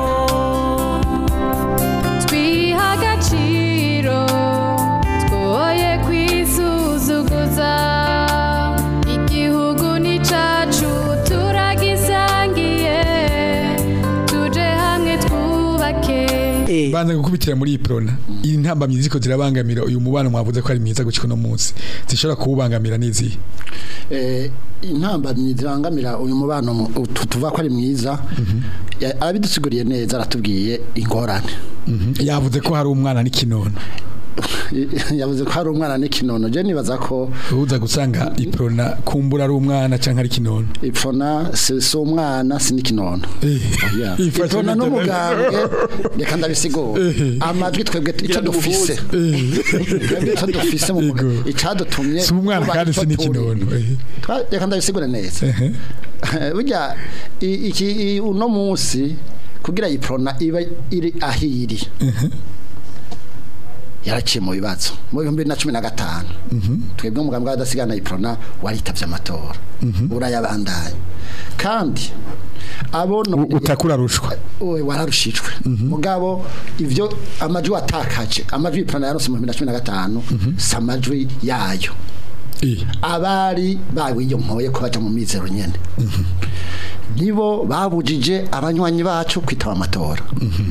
S9: twiha agaciro twoye kwisuzuguza igihugu ni cacu turagisangiye tuje hamwe twubake
S2: banze gukubitira muri iprona iyi ntambamye ziko zirabangamira uyu mubano mwavuze ko ari mwiza gucika no munsi zishobora kubangamira nizi
S4: intambamye zirangamira uyu mubano tuva ko ari mwiza arabidusiguriye neza aratubwiye ingorane
S2: yavuze ko hari umwana n'ikinono
S4: yavuze ko hari umwana n'ikinono je nibaza ko
S2: uza gusanga iprona kumbura ari umwana canke ari kinono
S4: iprona si umwana si n'ikinono iprona n'umugambwe reka ndabisigura amajwi twebwe ico dufise ico dufise mu icadutumye
S2: si umwana kandi si n'ikinono
S4: reka ndabisigura neza burya iki uno munsi kugira iprona iba iri ahiri yaraciye mu bibazo mu 2015 twebwe umugambwe w'abadasigana iprona waritavye amatora urayabandanya kandi abona
S2: utakura rushwa
S4: wararushijwe mugabo ivyo amajwi atakaje amajwi iprona yarose mu 2015 samajwi yayo abari bawiyo mpoye ko baje mu mizero nyene nibo babujije abanywanyi bacu kwitaba amatora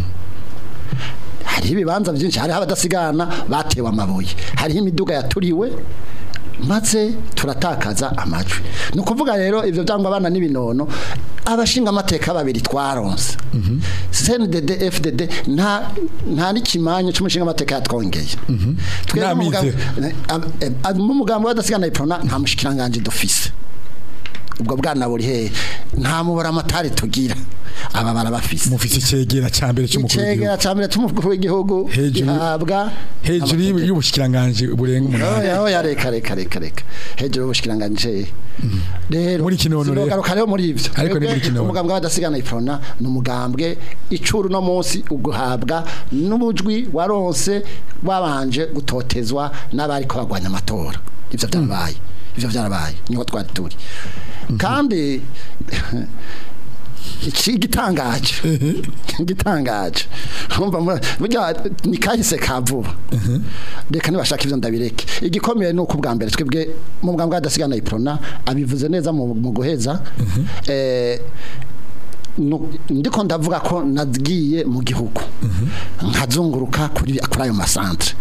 S4: hari ibibanza byinshi hari abadasigana batewe amabuye hari imiduga yaturiwe maze turatakaza amajwi no kuvuga rero ivyo byangwa abana n'ibinono abashinga amateka babiri twaronse CNDD FDD nta n'ikimanyo cy'umushinga amateka yatwongeye mu mugambo w'adasigana iprona nta mushikiranganje dufise ubwo bwana buri he nta mubara amatari tugira aba barabafise
S2: mufise icegera cyambere cy'umukuru w'igihugu
S4: gihabwa
S2: hejuru y'ubushikiranganje burenga umunani
S4: ya reka hejuru y'ubushikiranganje rero
S2: muri kinono
S4: rero rero muri ivyo
S2: ariko ni muri kinono
S4: umugambwe w'adasigana iprona n'umugambwe icuru no munsi uguhabwa n'ubujwi waronse babanje gutotezwa n'abari ko bagwanya amatora ivyo byarabaye niho twari turi kandi igitangaje urumva burya ni kahise kavuba reka nibashaka ivyo ndabireke igikomeye nuko ubwa mbere twebwe mu bwambwe w'adasigana iprona abivuze neza mu guheza ndiko ndavuga ko nagiye mu gihugu nkazunguruka kuri ayo masantre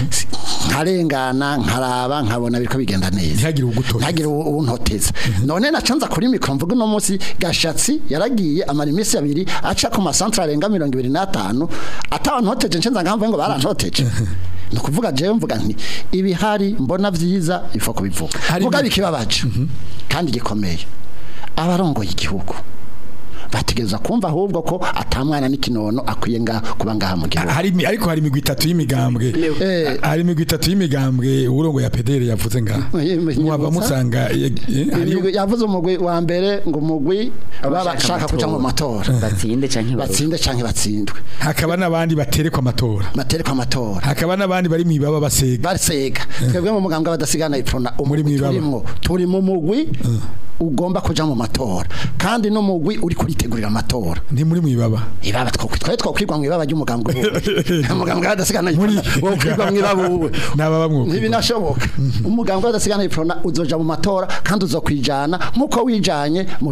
S4: nkarengana nkaraba nkabona biriko bigenda neza ntihagire untoteza none nacanza kuri mikro mvuga no munsi gashatsi yaragiye amara iminsi 2 aca ku masantre arenga 25 atabantu hoteje ncenza ngamva ngo barantoteje no kuvuga je mvuga nti ibihari mbona vyiza ifo kubivuga vuga bikibabaje kandi gikomeye abarongoye igihugu bategeza kumva ahubwo ko atamwana n'ikinono akwiye kuba ngaha mu gihugu
S2: ariko hari imigwi 3 y'imigambwe hari imigwi 3 y'imigambwe urongo ya pedere yavuze ngaha mwaba musanga
S4: yavuze umugwi wa mbere ngo umugwi babashaka kuja mu matora
S7: batsinde
S4: canke batsindwe
S2: hakaba nabandi baterekwa amatora hakaba nabandi bari mwibaba basega
S4: twebwe mu mugambwe w'abadasigana iprona turi mu mugwi ugomba kuja mu matora kandi no mugwi uri kuritegurira amatora
S2: nti muri mwibaba
S4: twari twakwirwa mwibaba ry'umugambwe umugambwe w'adasigana wo kwirwa mwibaba wowe
S2: nababa mwuko
S4: ntibinashoboka umugambwe w'adasigana iprona uzoja mu matora kandi uzokwijana nkuko wijanye mu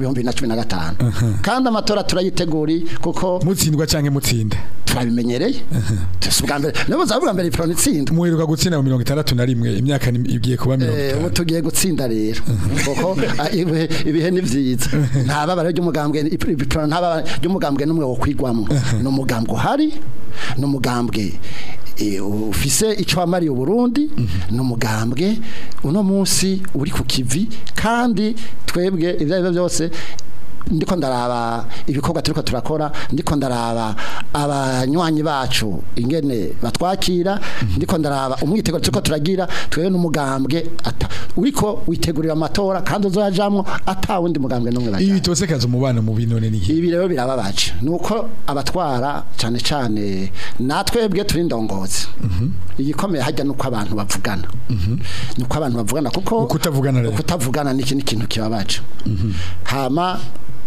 S4: 2015 kandi amatora turayiteguri kuko
S2: mutsindwa canke mutsinde
S4: turabimenyereye tusubwa mbere nabo zavuga mbere iprona itsinda
S2: muheruka gutsinda mu 61 imyaka igiye kuba 50
S4: ubu tugiye gutsinda rero kuko ibihe ni vyiza ntaba bare ry'umugambwe iprona ntaba ry'umugambwe numwe wo kwigwamo no mugambwe hari no mugambwe ufise ico amari Burundi no mugambwe uno munsi uri ku kivi kandi twebwe ivyo byose ndiko ndaraba ibikorwa turiko turakora ndiko ndaraba abanywanyi bacu ingene batwakira ndiko ndaraba umwiteguro turiko turagira twebwe n'umugambwe uriko witegurira amatora kandi uzojamwo atawundi mugambwe numwe baje
S2: ibi tosekaza umubano mu binone niki
S4: ibi rero birababaje nuko abatwara cyane natwebwe turi ndongozi igikomeye hajya nuko abantu bavugana nuko abantu bavugana kuko kutavugana niki n'ikintu kibabaje hama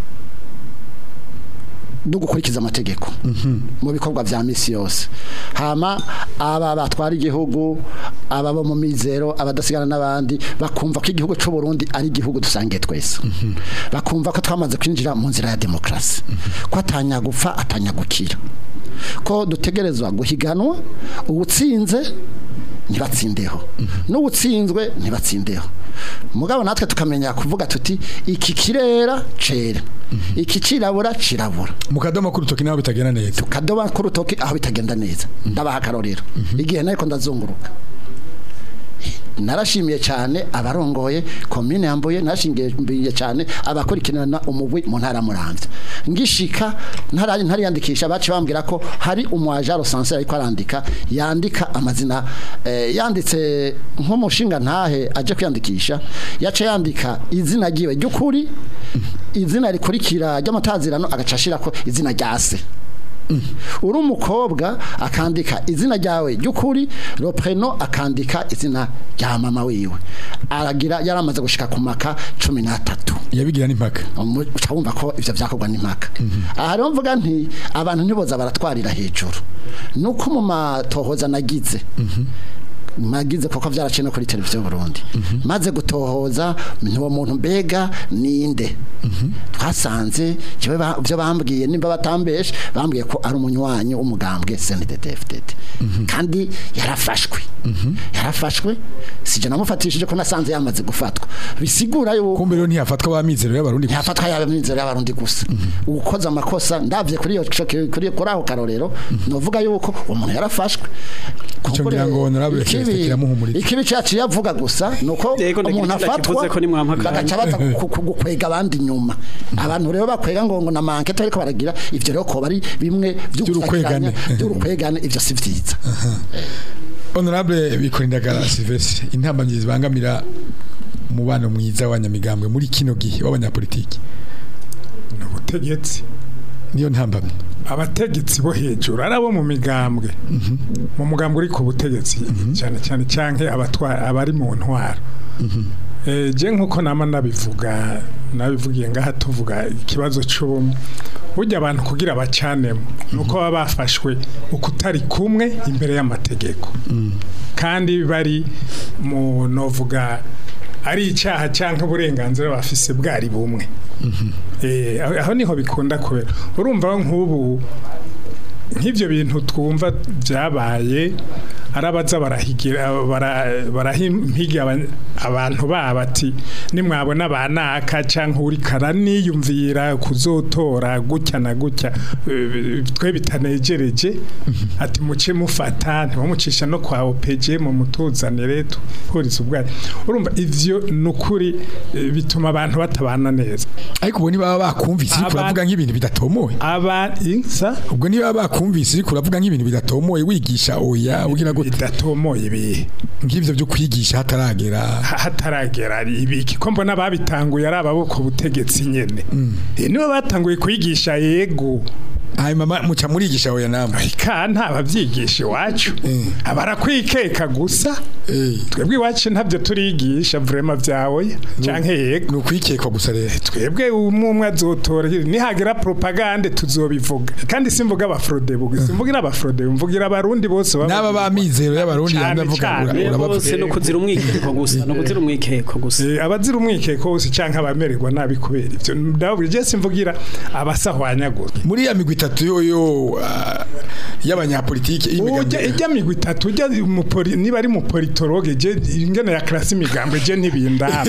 S4: no gukurikiza amategeko mu bikorwa vya misi yose hama aba batwara igihugu aba bo mu mizero abadasigana n'abandi bakumva ko igihugu cy'u Burundi ari igihugu dusangiye twese bakumva ko twamaze kwinjira mu nzira ya demokrasi ko atanyagupfa atanyagukira ko dutegerezwa guhiganwa ubutsinze ntibatsindeho n'ubutsinzwe ntibatsindeho mugabo natwe tukamenya kuvuga tuti iki kirera cera iki cirabura
S2: mukadoma ku rutoki naho bitagenda neza
S4: tukadoma ku rutoki aho bitagenda neza ndabaha akarorero igihe nariko ndazunguruka narashimiye cyane abarongoye commune yambuye narashimiye cyane abakurikirana umugwi mu ntara Muramvya ngishika ntari yandikisha baci bambwira ko hari umwaja recenseur ariko arandika yandika amazina yanditse nk'umushinga ntahe aje kwiyandikisha yace yandika izina giwe ry'ukuri izina rikurikira ry'amatazirano agacashira ko izina ryase uri umukobwa akandika izina ryawe ry'ukuri le prénom akandika izina rya mama wiwe aragira yaramaze gushika ku maka 13
S2: yabigira n'impaka
S4: ucabumva ko ivyo vyakorwa n'impaka aha rero mvuga nti abantu ntiboza baratwarira hejuru nuko mu matohoza nagize magize koko vyaraciye no kuri televiziyo Burundi maze gutohoza ntiwo muntu mbega ninde twasanze byo bambwiye nimba batambeshe bambwiye ko ari umunywanyi w'umugambwe CNDD-FDD kandi yarafashwe sije namufatishije ko nasanze yamaze gufatwa bisigura yuko
S2: kumbe rero ntiyafatwa bamizero y'abarundi
S4: ntiyafatwa y'abamizero y'abarundi gusa ukoza amakosa ndavye kuri kuri aho karorero novuga yuko umuntu yarafashwe
S2: kuko ngira ngo honorable
S4: ikibi cyacu yavuga gusa nuko umuntu afatwa bagaca baza gukwega abandi nyuma abantu rero bakwega ngo na mankete ariko baragira ivyo rero ko bari bimwe by'urukwegane ivyo si vyiza
S2: honorable Bikorindagara Sylvestre intambamyi zibangamira umubano mwiza w'abanyamigambwe muri kino gihe w'abanyapolitiki
S6: n'ubutegetsi
S2: niyo ntambamyi
S6: abategetsi bo hejuru arabo mu migambwe mu mugambwe uri ku butegetsi cyane cyane cyanke abari mu ntwaro je nkuko nama nabivugiye ngaha tuvuga ikibazo cy'ubumwe burya abantu kugira bacanemo nuko baba bafashwe ukutari kumwe imbere y'amategeko kandi bari mu novuga ari icyaha cyangwa uburenganzira bafise bwari bumwe aho niho bikunda kubera urumva nk'ubu nk'ibyo bintu twumva byabaye arabaza barahimpiga abantu babati nimwabona banaka cyangwa uri karaniyumvira kuzotora gutya na gutya twe bitanejereje ati muce mufata ntibamucisha no kwa OPG mu mutuzanire polisi ubwari urumva ivyo nukuri bituma abantu batabana neza
S2: ariko ubwo niba bakumvise uri kuravuga nk'ibintu bidatomoye ubwo niba bakumvise uri kuravuga nk'ibintu bidatomoye wigisha oya ugira gute
S6: bidatomoye bihe
S2: ngivyo byo kwigisha
S6: hataragera ibiki ko mbona babitanguye ari ababoko butegetsi nyene nibo batanguye kwigisha yego
S2: Ai mama muca murigisha oya namwe
S6: nta bavyigisha iwacu abarakwikeka gusa twebwe iwacu ntabyo turigisha vraiment vyawe canke yego
S2: no kwikeka gusa rero
S6: twebwe umwe azotora nihagera propagande tuzobivuga kandi simvuga abafrode bugusa simvugira abafrode mvugira abarundi bose
S2: naba bamizero y'abarundi yandavuga
S5: urabavuze no kuzira umwikeko gusa no kuzira umwikeko gusa
S6: abazira umwikeko bose canke abamererwa nabi kubera ivyo ndabwo je simvugira abasahwanya gusa
S2: muri ya migwi itatu yoyo y'abanyapolitike
S6: ijya migwi itatu ujya niba ari mu politologue je ingene ya classe imigambwe je ntibindaba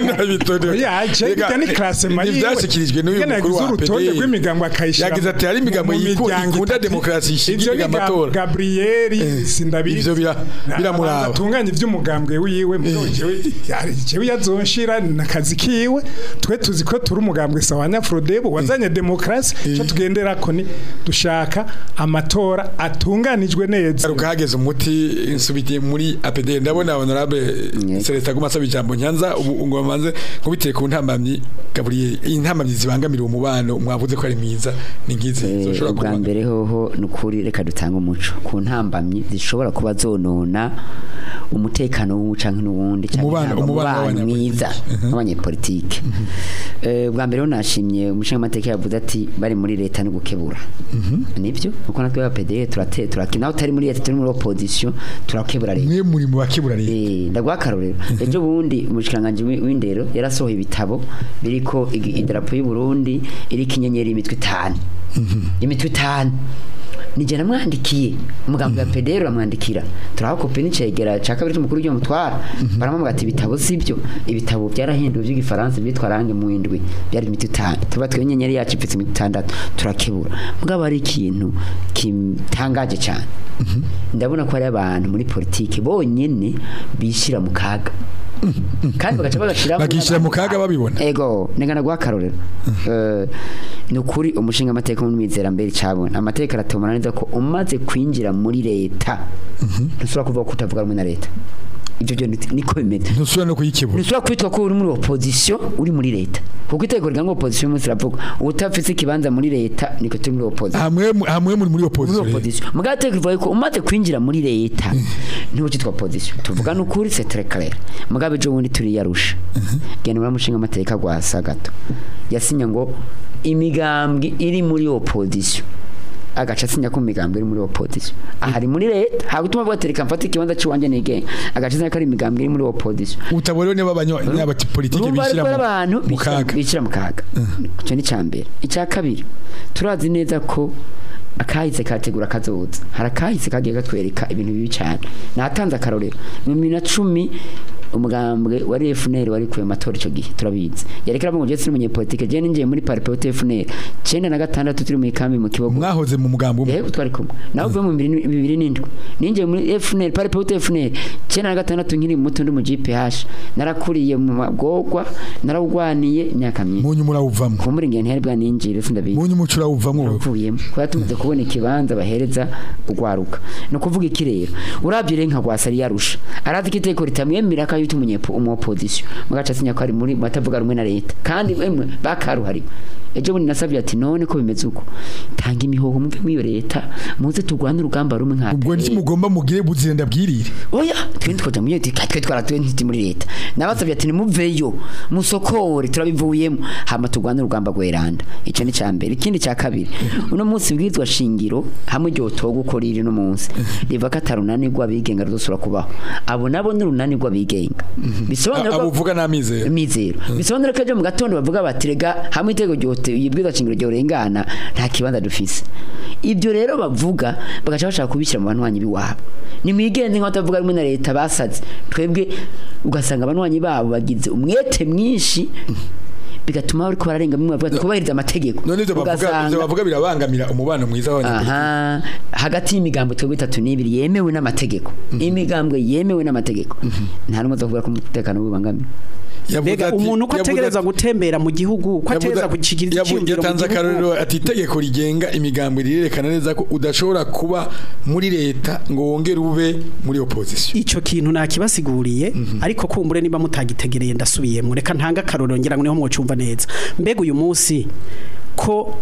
S6: yaje ni classe mayiwe
S2: byashikirijwe n'uyu mukuru wa
S6: urutonde rw'imigambwe akayishira
S2: yagize ati ari imigambwe ikunda demokrasi ishigikiye amatora
S6: Gabriel sindabizi
S2: ivyo biramuraba
S6: atunganya ivy'umugambwe wiwe jewe yazonshira nakazi kiwe twe tuzi ko turi umugambwe sawanya Frodebo wazanye demokrasi cyo tugendera ko ni dushaka amatora atunganijwe neza
S2: rukageze umuti insubitiye muri APD ndabona honorable Celestin Gumasaba ijambo Nyanza ngo bamanze kubiteye ku ntambamyi Gabriel intambamyi zibangamira umubano mwavuze ko ari mwiza ni ngize
S7: zoshobora kuba mbere hoho nukuri reka dutanga umuco ku ntambamyi zishobora kuba zonona umutekano w'ucanke n'uwundi cyangwa umubano mwiza n'abanyepolitike bwa mbere nashimye umushinga amateka yavuze ati bari muri leta no gukebura nibyo uko natwe APD turakina utari muri leta turi muri opposition turakebura leta
S2: mwe muri mu bakebura leta
S7: ndagwakarorero ejo bundi umushikanganje w'indero yarasohoye ibitabo biriko idarapo y'u Burundi iriko inyenyeri imitwe 5 imitwe 5 nije namwandikiye umugambwe wa APD ramwandikira turahakope n'icegera ca kabiri cy'umukuru w'yo mutwara baramuvuga ati ibitabo sibyo ibitabo byarahinduwe by'igifaransa bitwa range mu indwi byari imitwe 5 tuba twenyenyeri yacu ipfitse imitwe 6 turakebura mugabo ari ikintu kitangaje cyane ndabona ko ari abantu muri politike bonyene bishira mu kaga kandi
S2: bagashira mu kaga babibona
S7: ego nengana gwakarorero nukuri umushinga amateka mu mizerambere cyabona amateka aratomana neza ko umaze kwinjira muri leta ntusura kuvuga ko utavuga rumwe na leta ibyo niko bimeze
S2: ntusura no kuyikebura
S7: ntusura kwitwa ko uri muri opposition uri muri leta kuko itegeko rigenga opposition munsi ravuga utafite ikibanza muri leta niko turi muri opposition
S2: hamwe muri opposition
S7: mugateko rivuga ko umaze kwinjira muri leta niho cyitwa opposition tuvuga n'ukuri c'est très clair mugabe jo wundi turi yarusha gene muramushinga amateka gwasa gato yasinya ngo imigambwe iri muri opposition agaca sinya ko imigambwe iri muri opposition ahari muri leta hagutuma batereka mfata ikibanza cy'uwanje nige agaca sinya ko ari imigambwe iri muri opposition
S2: utabone ne n'abati politike
S7: bishira mu kaga cyo ni cyambere icya kabiri turazi neza ko akahise kategura kazoza harakahise kagiye gatwereka ibintu bibi cyane natanze akarorero mu 2010 umugambwe wari FNL wari kuye matora cyo gihe turabizi yarekera ngo je simenye politike je ninjiye muri parti FNL 96 turi mu ikambi mu kibogo
S2: mwahoze mu mugambwe
S7: yego twari kumwe nawe uvuye mu 2007 ninjiye muri FNL parti FNL 96 nkiri muto ndi mu GPH narakuriye mu magogwa narawugwaniye imyaka myinshi
S2: munyu murawuvamo
S7: kumuri ngene ntari bwa ninjire sindabizi
S2: munyu mucurawuvamo
S7: uvuyemo kwa tumaze kubona ikibanza bahereza ugwaruka no kuvuga iki rero urabyire nka gwasari yarusha arazi kiteko ritamwemera ka yutu umopposition mugaca sinya ko ari muri batavuga rumwe na leta kandi bemwe bakaruhari ejo bundi nasabye ati none ko bimeze uko tanga imihoho mve mu leta muze tugwana urugamba rumwe nka
S2: ubwo nti mugomba mugire buzire ndabwirire
S7: oya twindi twaje mu yeti katwe twaratwe nti muri leta nabasabye ati nimuveyo musokore turabivuyemo hama tugwana urugamba gweranda ico ni cyambere ikindi cya kabiri uno munsi bwizwa shingiro hamwe ryo togukora iri no munsi riva katarunanirwa bigenga ruzosura kubaho abo nabo nirunanirwa bigenga bisobanura
S2: abo uvuga namizero
S7: bisobanura ko ejo mu gatondo bavuga batirega hamwe itego ryo yibwiza shingiro ryo rengana nta kibanza dufise ibyo rero bavuga bagaca bashaka kubishyira mu banwanyi biwabo ni mwigende nka batavuga rumwe na leta basaze twebwe ugasanga abanwanyi babo bagize umwete mwinshi bigatuma bari ko bararenga mwe bavuga kubahiriza amategeko
S2: none ibyo bavuga birabangamira umubano mwiza
S7: w'abanyapolitiki hagati y'imigambo twebwe 32 yemewe n'amategeko imigambwe yemewe n'amategeko nta numwe avuga ko umutekano w'ibangamiye
S5: Bega umuntu ko ategereza gutembera mu gihugu ko ategereza gukigiriza icyumviro
S2: yatanze akarorero ati itegeko rigenga imigambo rirerekana neza ko udashobora kuba muri leta ngo wongere ube muri opposition
S5: ico kintu nakibasiguriye ariko kumbure niba mutagitegereye ndasubiyemo reka ntanga akarorero ngira ngo niho mwocumva neza mbega uyu munsi ko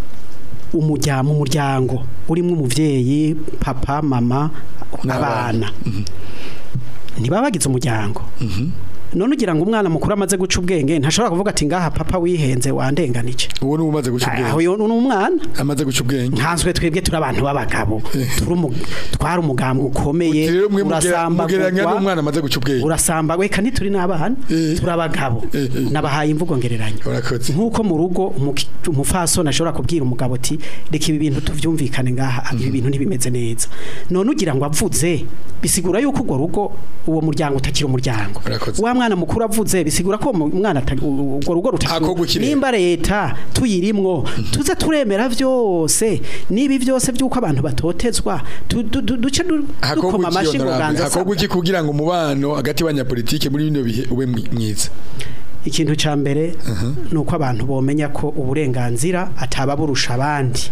S5: umuryango urimo umuvyeyi papa mama abana ntibabagize umuryango none ugira ngo umwana mukuru amaze guca ubwenge ntashobora kuvuga ati ngaha papa wihenze wandenganije
S2: uwo numaze guca ubwenge
S5: aho ni umwana
S2: amaze guca ubwenge
S5: nkanswe twebwe turi abantu babagabo twari umugambo ukomeye
S2: urasamba n'umwana amaze guca ubwenge
S5: urasamba we kandi turi n'abana turabagabo nabahaye imvugo ngereranya nkuko mu rugo umufaso nashobora kubwira umugabo ati reka ibi bintu tuvyumvikane ngaha ibi bintu ntibimeze neza none ugira ngo avuze bisigura yuko urwo rugo uwo muryango utakira umuryango mwana mukuru avuze bisigura ko umwana urwo rugo rutakira nimba leta tuyirimwo tuze turemera vyose nibi vyose vyuko abantu batotezwa duce dukoma amashi kuganza
S2: hakoguki kugira ngo umubano hagati y'abanyapolitike muri bino bihe ube mwiza
S5: ikintu ca mbere nuko abantu bomenya ko uburenganzira ataba burusha abandi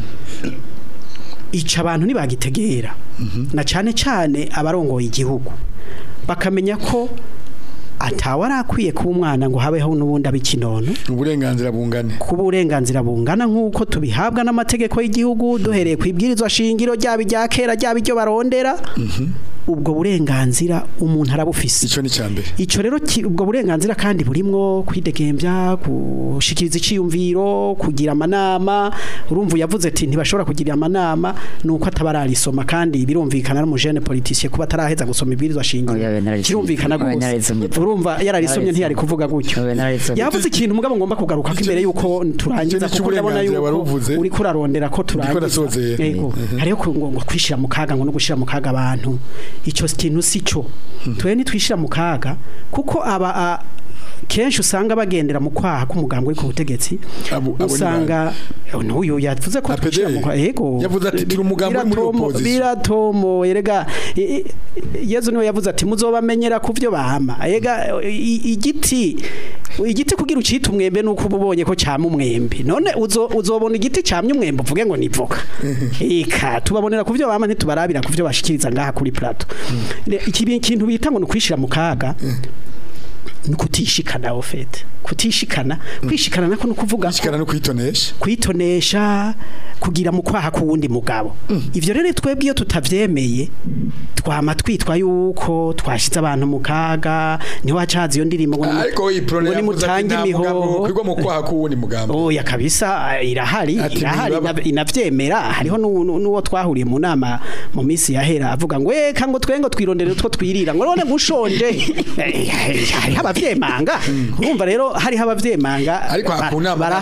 S5: ica abantu nibagitegera na cane abarongoye igihugu bakamenya ko atawa arakwiye kuba umwana ngo habeho n'ubundi abikinono
S2: uburenganzira bungane
S5: kuba uburenganzira bungana nk'uko tubihabwa n'amategeko y'igihugu duhereye ku ibwirizwa shingiro ryaba irya kera ryaba iryo barondera ubwo burenganzira umuntu arabufise
S2: ico ni cyambere
S5: ico rero ubwo burenganzira kandi burimwo kwidegembya gushikiriza iciyumviro kugira amanama urumva yavuze ati ntibashobora kugira amanama nuko atabararisoma kandi birumvikana no jeune politicien kuba taraheza gusoma ibwirizwa shingiro kirumvikana gose urumva yararisomye ntiyari kuvuga gutyo yavuze ikintu mugabo ngomba kugaruka ko imbere yuko turangiza kuko ndabona yuko uri kurarondera ko turangiza yego hariyo ngo kwishira mu kaga ngo no gushira mu kaga abantu ico kintu sico twe nitwishira mu kaga kuko aba kenshi usanga bagendera mu kwaha k'umugambwe ku butegetsi usanga n'uyu yavuze ko twishira mu kwaha yego
S2: yavuze ati turi umugambwe muri opposition
S5: biratomo yerega Yezu niwe yavuze ati muzobamenyera kuvyo bahama yega igiti kugira ucita umwembe nuko ubonye ko cyama umwembe none uzobona igiti cyamye umwembe uvuge ngo nivoka eka tubabonera kuvyo bahama ntitubarabira kuvyo bashikiriza ngaha kuri plateau iki kintu bita ngo nukwishira mu kaga nukutishikana ofete kutishikana kwishikana nako nukuvuga
S2: kwishikana no
S5: kwitonesha kugira mu kwaha ku wundi mugabo ivyo rero twebwe iyo tutavyemeye twama twitwa yuko twashize abantu mu kaga niho hacaza iyo ndirimbo ngo
S2: ni mutangi mihoho kwigwa mu kwaha ku wundi mugabo
S5: oya kabisa irahari inavyemera hariho nuwo twahuriye mu nama mu misi yahera avuga ngo eka ngo twengo twirondere utwo twirira ngo none gushonje hari abavyemanga urumva rero hari abavyemanga
S2: ariko hakunama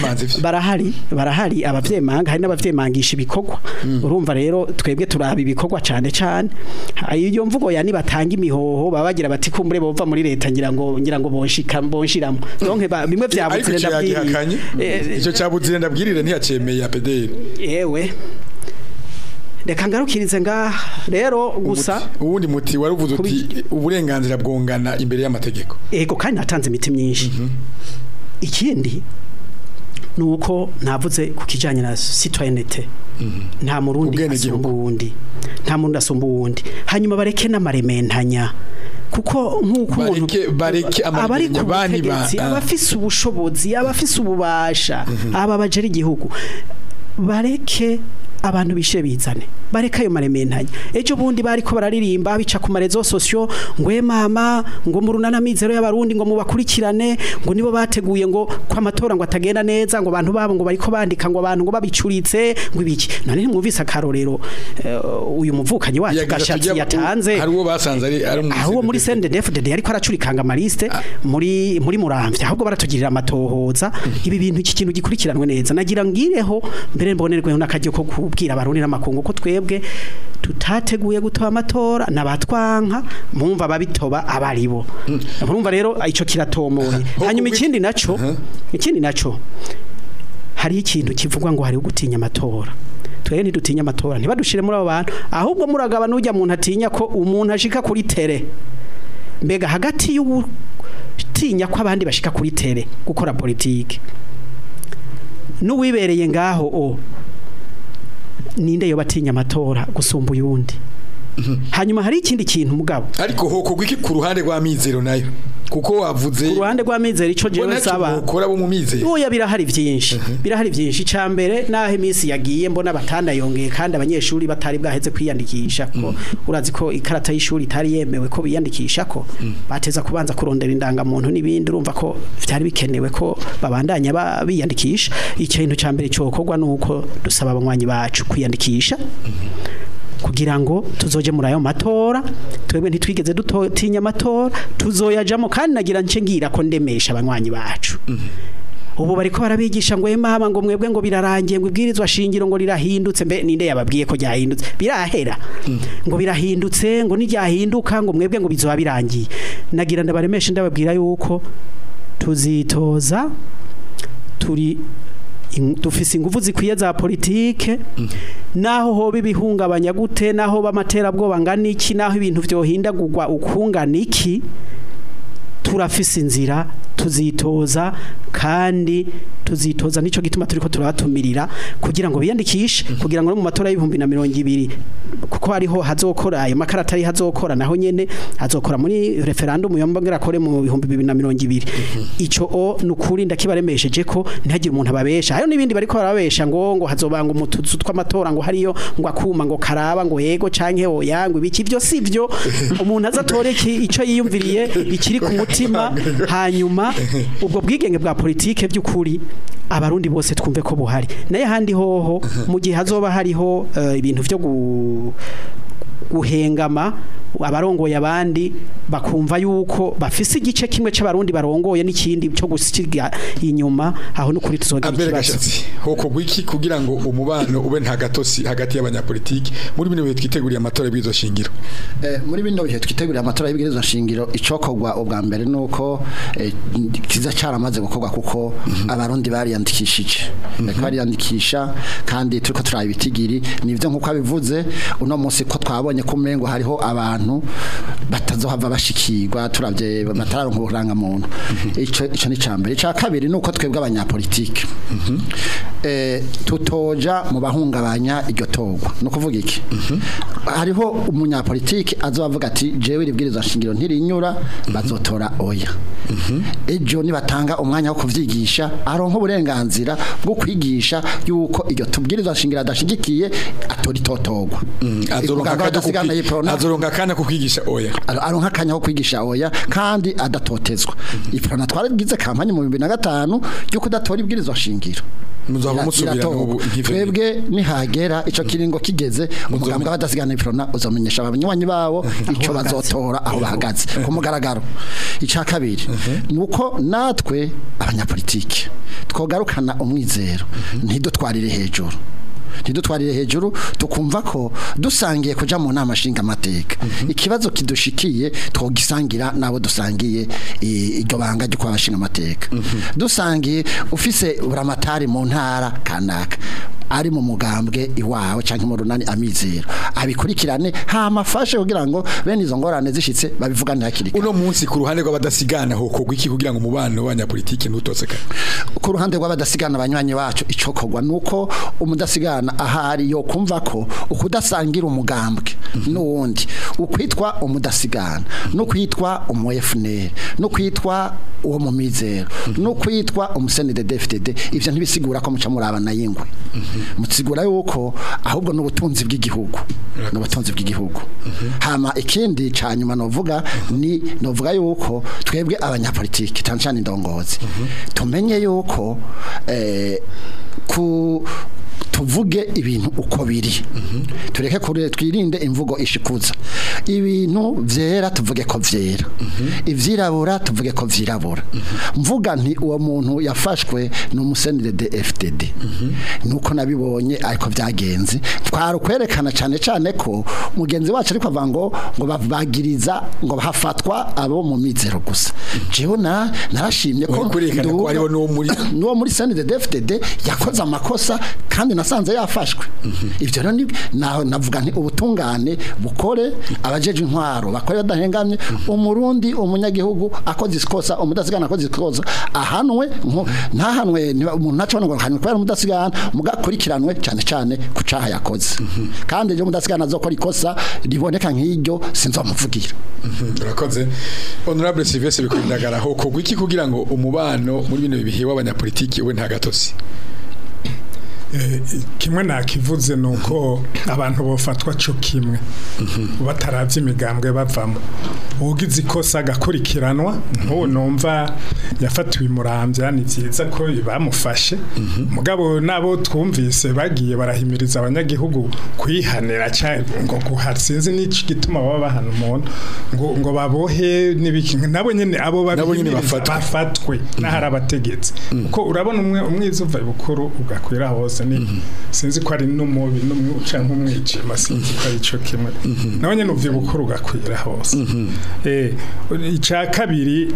S5: barahari abavyemanga hari n'abavyemangisha ibikorwa urumva rero twebwe turaba ibikorwa cyane cyane iyo mvugo yani batanga imihoho babagira bati kumbure bova muri leta ngira ngo bonshiramo donc bimwe byabuze
S2: ndabwirira ico cyabuze ndabwirira ntiyacemeye ya PDR
S5: yewe reka ngarukirize nga rero gusa
S2: ubundi muti waruvuze uti uburenganzira bwongana imbere y'amategeko
S5: ego kandi natanze imiti myinshi ikindi nuko navuze ku kijanye na citoyenneté nta murundi asumba uwundi nta murundi asumba uwundi hanyuma bareke n'amarementanya kuko nk'uko
S2: bareke amarementanya bani
S5: abafise ubushobozi abafise ububasha aba bajera igihugu bareke abantu bishire bizane bareka ayo marementanya ejo bundi bariko bararirimba bica ku marezo sosio ngo mama ngo mu runana mizero y'abarundi ngo mubakurikirane ngo nibo bateguye ngo kwa amatora ngo atagenda neza ngo abantu babo ngo bariko bandika ngo abantu ngo babicuritse ngo ibiki none ntimwumvise akarorero uyu muvukanyi wacu gashatsi yatanze
S2: hari uwo basanze ari
S5: aho muri CNDD-FDD ariko aracurikanga amaliste muri Muramvya ahubwo baratugirira amatohoza ibi bintu iki kintu gikurikiranwe neza nagira ngireho mbere mbonerwe n'akajyo ko kubwira abarundi n'amakungu ko twebwe tutateguye gutoba amatora nabatwanka mumva babitoba abaribo urumva rero ico kiratomoye hanyuma ikindi naco hari ikintu kivugwa ngo hari gutinya amatora twere ntidutinya amatora ntibadushire muri abo bantu ahubwo muragaba n'ujya muntu atinya ko umuntu ashika kuri tere mbega hagati y'utinya ko abandi bashika kuri tere gukora politike n'uwibereye ngaho ninde yo batinya amatora gusumba uyundi hanyuma hari ikindi kintu mugabo
S2: ariko hoko gwiki ku ruhande rwa mizero nayo kuko wavuze
S5: ku ruhande rwa mizero ico jewe saba
S2: ukora bo mu mizero
S5: oya birahari byinshi icambere naho imisi yagiye mbona batanda yongeye kandi abanyeshuri batari bwaheze kwiyandikisha ko urazi ko ikarata y'ishuri itari yemewe ko biyandikisha ko bateza kubanza kurondera indanga muntu nibindi urumva ko byari bikenewe ko babandanya biyandikisha ikintu cambere cyokorwa nuko dusaba abanywanyi bacu kwiyandikisha kugira ngo tuzoje muri ayo matora twebwe ntitwigeze dutinya amatora tuzoyajamo kandi nagira nce ngira ko ndemesha abanywanyi bacu ubu bariko barabigisha ngo mama ngo mwebwe ngo birarangiye ngo ibwirizwa shingiro ngo rirahindutse mbe ninde yababwiye ko ryahindutse birahera ngo birahindutse ngo niryahinduka ngo mwebwe ngo bizoba birangiye nagira ndabaremesha ndababwira yuko tuzitoza dufise ingufu zikwiye za politike naho hoba ibihungabanya gute naho bamatera bwo bangana iki naho ibintu vyohindagurwa ukungana iki turafise inzira tuzitoza kandi tuzitoza nico gituma turiko turabatumirira kugira ngo biyandikishe kugira ngo mu matora y'ibihumbi na 2020 kuko hariho hazokora ayo makarata ari hazokora naho nyene hazokora muri referendum yombongera kore mu bihumbi 2020 ico nukuri ndakibaremesheje ko ntihagire umuntu ababesha ayo nibindi bariko barabesha ngo hazobanga umutuzu tw'amatora ngo hariyo ngo akuma ngo karaba ngo yego canke oya ngo ibiki byo sivyo umuntu azatoreke ico yiyumviriye ikiri ku mutima hanyuma ubwo bwigenge bwa politike by'ukuri abarundi bose twumve ko buhari naye handi hoho mu gihe hazoba hariho ibintu byo guhengama abarongoye abandi bakumva yuko bafise igice kimwe c'abarundi barongoye n'ikindi cyo gusiga inyuma aho n'ukuri tuzogira
S2: ikibazo hoko gwiki kugira ngo umubano ube nta gatosi hagati y'abanyapolitiki muri bino bihe twiteguriye amatora y'ibwirizwa shingiro
S4: muri bino bihe twiteguriye amatora y'ibwirizwa shingiro icokorwa ubwa mbere nuko kiza caramaze gukorwa kuko abarundi bariyandikishije bariyandikisha kandi turiko turabitigiri nivyo nkuko abivuze uno munsi ko twabonye ko mengo hariho abantu abantu batazohava bashikirwa turavye batararonka uburanga muntu ico ni cambere ca kabiri nuko twebwe abanyapolitike tutoja mu bahungabanya iryo togwa no kuvuga iki hariho umunyapolitike azobavuga ati jewe ribwiriza shingiro ntirinyura bazotora oya ejo nibatanga umwanya wo kuvyigisha aronka uburenganzira bwo kwigisha yuko iryo tubwiriza shingiro adashigikiye atori totogwa
S2: azoronka kana kukwigisha oya
S4: aronka akanya ko kwigisha oya kandi adatotezwa iprona twaragize kampanye mu 2005 yo kudatora ibwirizwa shingiro
S2: muzaba musubira n'ubu
S4: twebwe nihagera ico kiringo kigeze umugambwe badasigana iprona uzamenyesha abanywanyi babo ico bazotora aho bahagaze ku mugaragaro ica kabiri nuko natwe abanyapolitike twogarukana umwizero ntidutwarire hejuru tukumva ko dusangiye kuja mu nama nshinga amateka ikibazo kidushikiye twogisangira nabo dusangiye iryo banga ryo kwabashinga amateka dusangiye ufise buramatari mu ntara kanaka ari mu mugambwe iwawe canke mu runani amizero abikurikirane hamafashe kugira ngo bene izo ngorane zishitse babivugane hakiri
S2: uno munsi ku ruhande rw'abadasigana hokogwa iki kugira ngo umubano w'abanyapolitike ntutozekane
S4: ku ruhande rw'abadasigana abanywanyi bacu icokogwa nuko umudasigana ahari yo kumva ko ukudasangira umugambwe n'uwundi ukwitwa umudasigana no kwitwa umu FNL no kwitwa uwo mu mizero no kwitwa umusenede DFDD ivyo ntibisigura ko muca murabana yingwe mutsigura yuko ahubwo n'ubutunzi bw'igihugu hama ikindi cyanyuma novuga yuko twebwe abanyapolitiki tanchani ndongozi tumenye yuko tuvuge ibintu uko biri tureke twirinde imvugo ishikuza ibintu vyera tuvuge ko vyera ivyirabura tuvuge ko vyirabura mvuga nti uwo muntu yafashwe n'umusenire DFDD nuko nabibonye ariko vyagenze twarukwerekana cyane ko mugenzi wacu ariko avango ngo bavagiriza ngo bahafatwa abo mu mizero gusa jewe narashimye ko
S2: hariho
S4: n'uwo muri senire DFDD yakoze amakosa kandi nasanze yafashwe ivyo rero navuga nti ubutungane bukore abajeje intwaro bakore badahengamye umurundi umunyagihugu akoze ikosa umudasigana akoze ikosa ahanwe ntahanwe umuntu nacone ngo hanwe kubera umudasigana mugakurikiranwe cyane ku caha yakoze kandi je umudasigana azokora ikosa riboneka nk'iryo sinzomuvugira
S2: urakoze honorable Sylvestre bikwindagaraho kogwa iki kugira ngo umubano muri bino bihe w'abanyapolitiki we ntagatosi
S6: kimwe nakivuze nuko abantu bofatwa cyo kimwe bataravye imigambwe bavamo ugize ikosa gakurikiranwa numva yafatiwe imurambya ni byiza ko bamufashe mugabo nabo twumvise bagiye barahimiriza abanyagihugu kwihanira cyane ngo guhatsinze n'iki gituma baba bahana umuntu ngo babohe nibiki nabo nyene abo bafatwe n'ahari abategetsi uko urabona umwizuva bukuru ugakwira hose sinzi ko ari n'umubi n'umwica nk'umwijima sinzi ko ari cyo kimwe nawe nyene uvye bukuru gakwira hose ica kabiri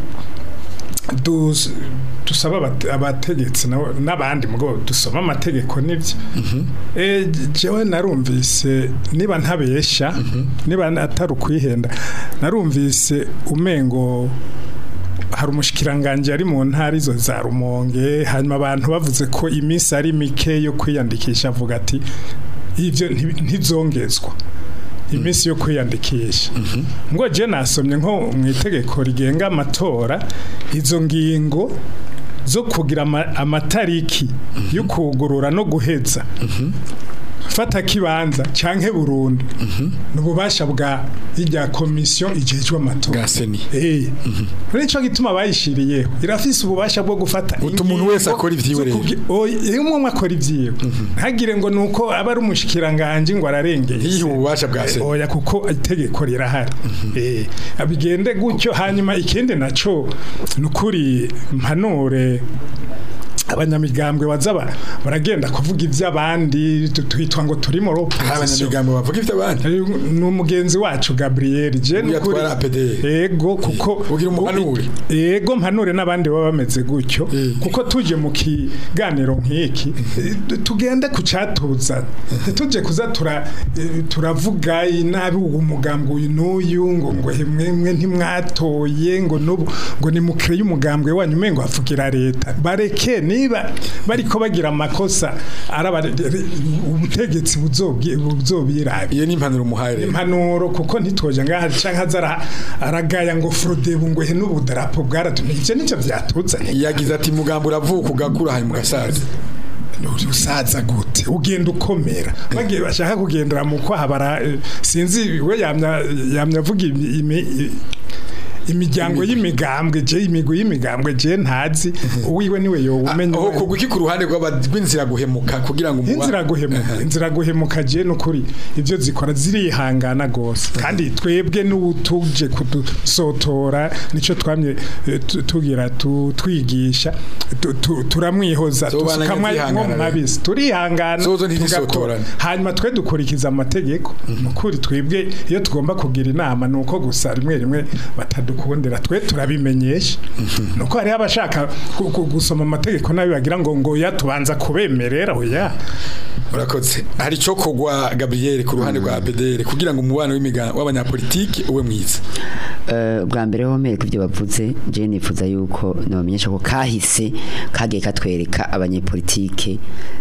S6: dusaba abategetsi n'abandi mugo dusoma amategeko nivyo jewe narumvise niba ntabesha niba atari ukwihenda narumvise umengo hari umushikiranganje ari mu ntari zo za Rumonge hanyuma abantu bavuze ko iminsi ari mike yo kwiyandikisha avuga ati ivyo ntizongezwa iminsi yo kwiyandikisha ngo je nasomye nko mu itegeko rigenga amatora izo ngingo zo kugira amatariki yo kugurura no guheza fata kibanza canke Burundi n'ububasha bwa irya kommission ijejwe amatora
S2: gaseni
S6: nico gituma bayishiriye irafise ububasha bwo gufata
S2: umuntu wese akora ivyiwe
S6: rero umwe akora ivyiwe ntagire ngo nuko aba ari umushikiranganje ngo ararengeye
S2: iyo ububasha bwa seni
S6: oya kuko itegeko rirahari abigende gutyo hanyuma ikindi naco nukuri mpanure abanyamigambwe bazaba baragenda kuvuga ivy'abandi twitwa ngo turi mu
S2: abanyamigambwe bavuga ivy'abandi
S6: ni umugenzi wacu Gabriel je
S2: n'ukuri
S6: ego kuko
S2: ugira umuhanure
S6: ego mpanure n'abandi baba bameze gutyo kuko tuje mu kiganiro nk'iki tugende kucatuza tuje kuza turavuga inabi umugambwe uyu n'uyu ngo mwe ntimwatoye ngo nubu ngo ni mukire y'umugambwe wanyu mengo afugira leta bareke niba bariko bagira amakosa ubutegetsi buzobirabi
S2: iyo ni impanuro muhaye
S6: impanuro kuko ntitwoje ngaha canka zara aragaya ngo Frodebu ngo he n'ubudarapo bwaratumye ivyo nico vyatuzanye
S2: yagize ati mugambo uravuka ugakura hayi mu gasaza
S6: usaza gute ugenda ukomera bagiye bashaka kugendera mu kwahabara sinzi we yamya avuga imiryango y'imigambwe je imigwi y'imigambwe je ntazi uwiwe niwe yo umenya
S2: aho kuguki ku ruhande rw'inzira guhemuka kugira ngo
S6: inzira guhemuka je nukuri ivyo zikora zirihangana gose kandi twebwe n'utuje kudusotora nico twamye tugira twigisha turamwihoza tukamwa nko mabisi turihangana hanyuma twe dukurikiza amategeko nukuri twebwe iyo tugomba kugira inama nuko gusa rimwe batadukundira twe turabimenyesha nuko hari abashaka gusoma amategeko nabi bagira ngo yatubanza kubemerera oya
S2: urakoze hari cyo kugwa Gabriel ku ruhande rwa PDR kugira ngo umubano w'abanyapolitiki uwe mwiza
S7: bwa mbere ho mere kuvyo bavuze je nifuza yuko nabamenyesha ko kahise kagiye katwereka abanyepolitike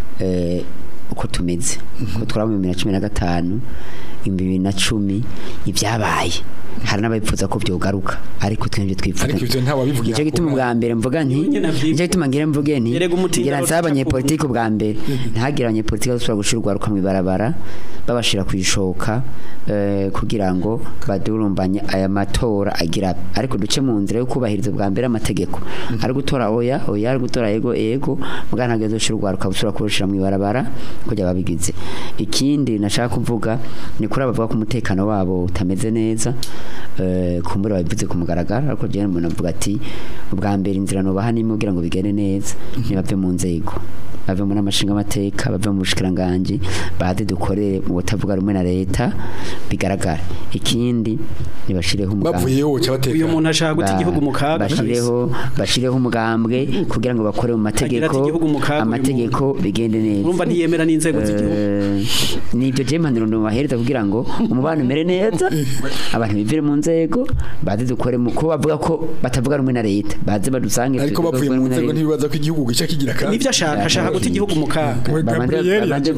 S7: uko tumeze ko twara mu 2015 2010 ibyabaye hari n'abayifuza ko byogaruka ariko twemje twifuza
S2: ariko ivyo nta wabivuga
S7: icyo gituma bwa mbere mvuga nti icyo gituma ngira mvuge nti ngira nsabanye politike bwa mbere ntagiranye politike zo gushirwa ruka mu ibarabara babashira kwishoka kugira ngo badurumbanye aya matora agira ariko duce mu nzira yo kubahiriza bwa mbere amategeko ari gutora oya ari gutora ego mugana ntagezo shirwa ruka busura kurushira mu ibarabara kujya babigize ikindi nashaka kuvuga ni kuri abavuga ko umutekano wabo utameze neza kumbura babivuze ku mugaragaro ariko je mbona mvuga ati ubwa mbere inzira no bahanimo kugira ngo bigene neza nibave mu nzego bave mu namashinga amateka bave mu bushikiranganje bade dukorere mu butavuga rumwe na leta bigaragara ikindi nibashireho umugambi
S2: bavuye wo cyabateka
S5: uyu muntu ashaka guta igihugu mu kaga
S7: bashireho umugambwe kugira ngo bakore mu amategeko bigende neza
S5: urumva ntiyemera n'inzego z'igihugu
S7: nibyo je mpanuro no bahereza kugira ngo umubano umere neza abantu bivire mu nzego baze dukore mu ko bavuga ko batavuga rumwe na leta baze badusange
S2: ariko bavuye mu nzego ntibibaza ko igihugu gica kigira kandi
S5: nivyo ashaka guta igihugu mu kaga
S6: babanje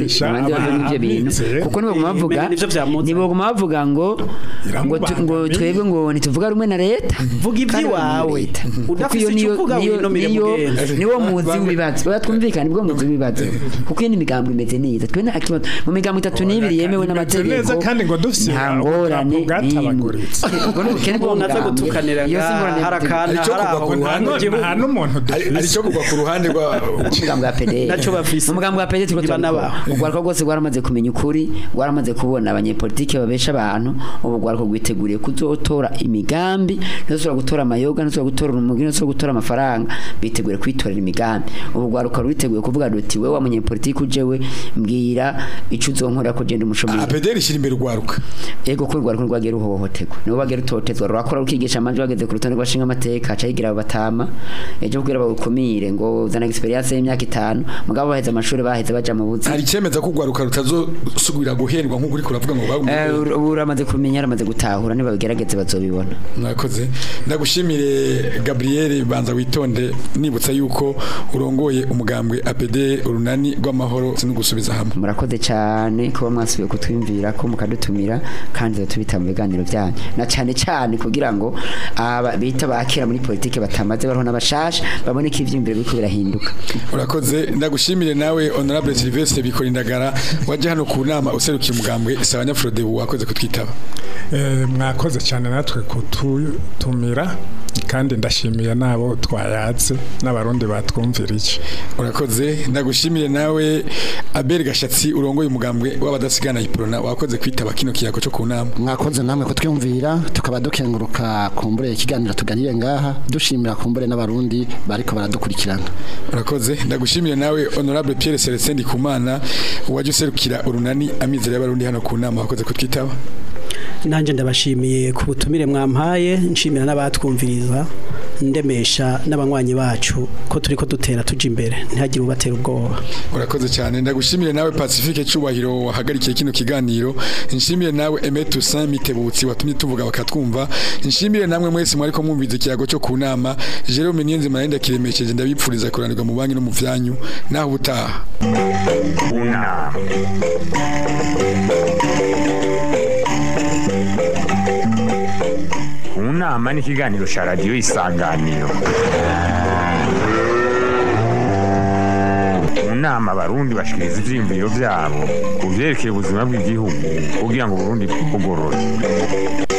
S7: kuko nibo bavuga ngo twebwe ngo nituvuga rumwe na leta
S5: vuga ibyiwawe udafise icyo uvuga winomere mugenzi
S7: niwo muzi wibaza batwumvikana nibwo muzi wibaza kuko iyo imigambo imeze neza twe nta kibazo mu migambo 32 yemewe n'amategeko
S6: neza kandi ngo dufise
S7: ngorane
S6: bwatabaguritse
S5: ngo n'ubukene bwo naza gutukanira harakana
S6: hano umuntu
S2: ari cyo kugwa ku ruhande
S7: umugambo wa PD
S5: naco bafise
S7: umugambo wa PD turiko ubwarko rwose gwaramaze kumenya ukuri gwaramaze kubona abanyepolitike babesha abantu ubu gwarko gwiteguriye kuzotora imigambi ntazora gutora amayoga ntazora gutora umugino ntazora gutora amafaranga bitegure kwitorera imigambi ubu gwarko rwiteguye kuvuga ruti wewe wa munyepolitike ujewe mbwira ico uzonkora ko genda umushomeri
S2: APDR ishira imbere gwaruka
S7: ego ko gwarko rwagera uhohoterwa nibo bagera utotezwa rwakora rukigisha amanje bageze ku rutonde rwashinga amateka acayigira batama ejo kugira bagukomire ngo uzana experience y'imyaka 5 mugabo baheze amashuri baheze baja mu buzi
S2: hari cemeza ko gwaruka rutazosubira guhendwa nko kuri kuravuga ngo
S7: uramaze kumenya aramaze gutahura niba bigerageze bazobibona
S2: mwakoze ndagushimire Gabriel banza witonde nibutsa yuko urongoye umugambwe APD urunani rw'amahoro no gusubiza hamwe
S7: murakoze cyane kuba mwasubiye kutwimvira ko mukadutumira kandi tubita mu biganiro byanyu na cyane kugira ngo aba bita bakera muri politike batamaze bariho n'abashasha babone ko ivy'imbere biko birahinduka
S2: urakoze urakoze ndagushimire nawe honorable Sylvestre Bikorindagara waje hano ku nama userukiye umugambwe Sabanya Frodebu wakoze kutwitaba.
S6: Mwakoze cyane natwe kututumira kandi ndashimiye nabo twayatse n'abarundi batwumvira iki.
S2: Urakoze ndagushimire nawe Abel Gashatsi urongoye umugambwe w'abadasigana Iprona wakoze kwitaba kino kiyako cyo ku nama.
S4: Mwakoze namwe kutwumvira tukaba dukenguruka kumbure ikiganiro tuganire ngaha dushimira kumbure n'abarundi bariko baradukurikirana.
S2: Urakoze ndagushimire nawe honorable Pierre Celestin Ndikumana waje userukira urunani amizero y'abarundi hano ku nama wakoze kutwitaba.
S5: Nanje ndabashimiye ku butumire mwampaye nshimira n'abatwumviriza ndemesha n'abanywanyi bacu ko turiko dutera tuje imbere ntihagire ubatera ubwoba.
S2: Urakoze cyane ndagushimire nawe Pacifique Cubahiro wahagarikiye kino kiganiro nshimire nawe Aimé Toussaint Mitebutsi watumye tuvuga bakatwumva nshimire namwe mwese mwariko mwumviza ikiyago cyo ku nama Jerome Niyenzi Marenda kiremesheje ndabipfuriza kuranirwa mu banki no mu vyanyu naho ubutaha.
S1: Una. Unama ni ikiganiro cya radiyo Isanganiro. Mu nama abarundi bashikiriza ivyiyumviro vyabo ku vyerekeye ubuzima bw'igihugu kugira ngo Burundi bugorore.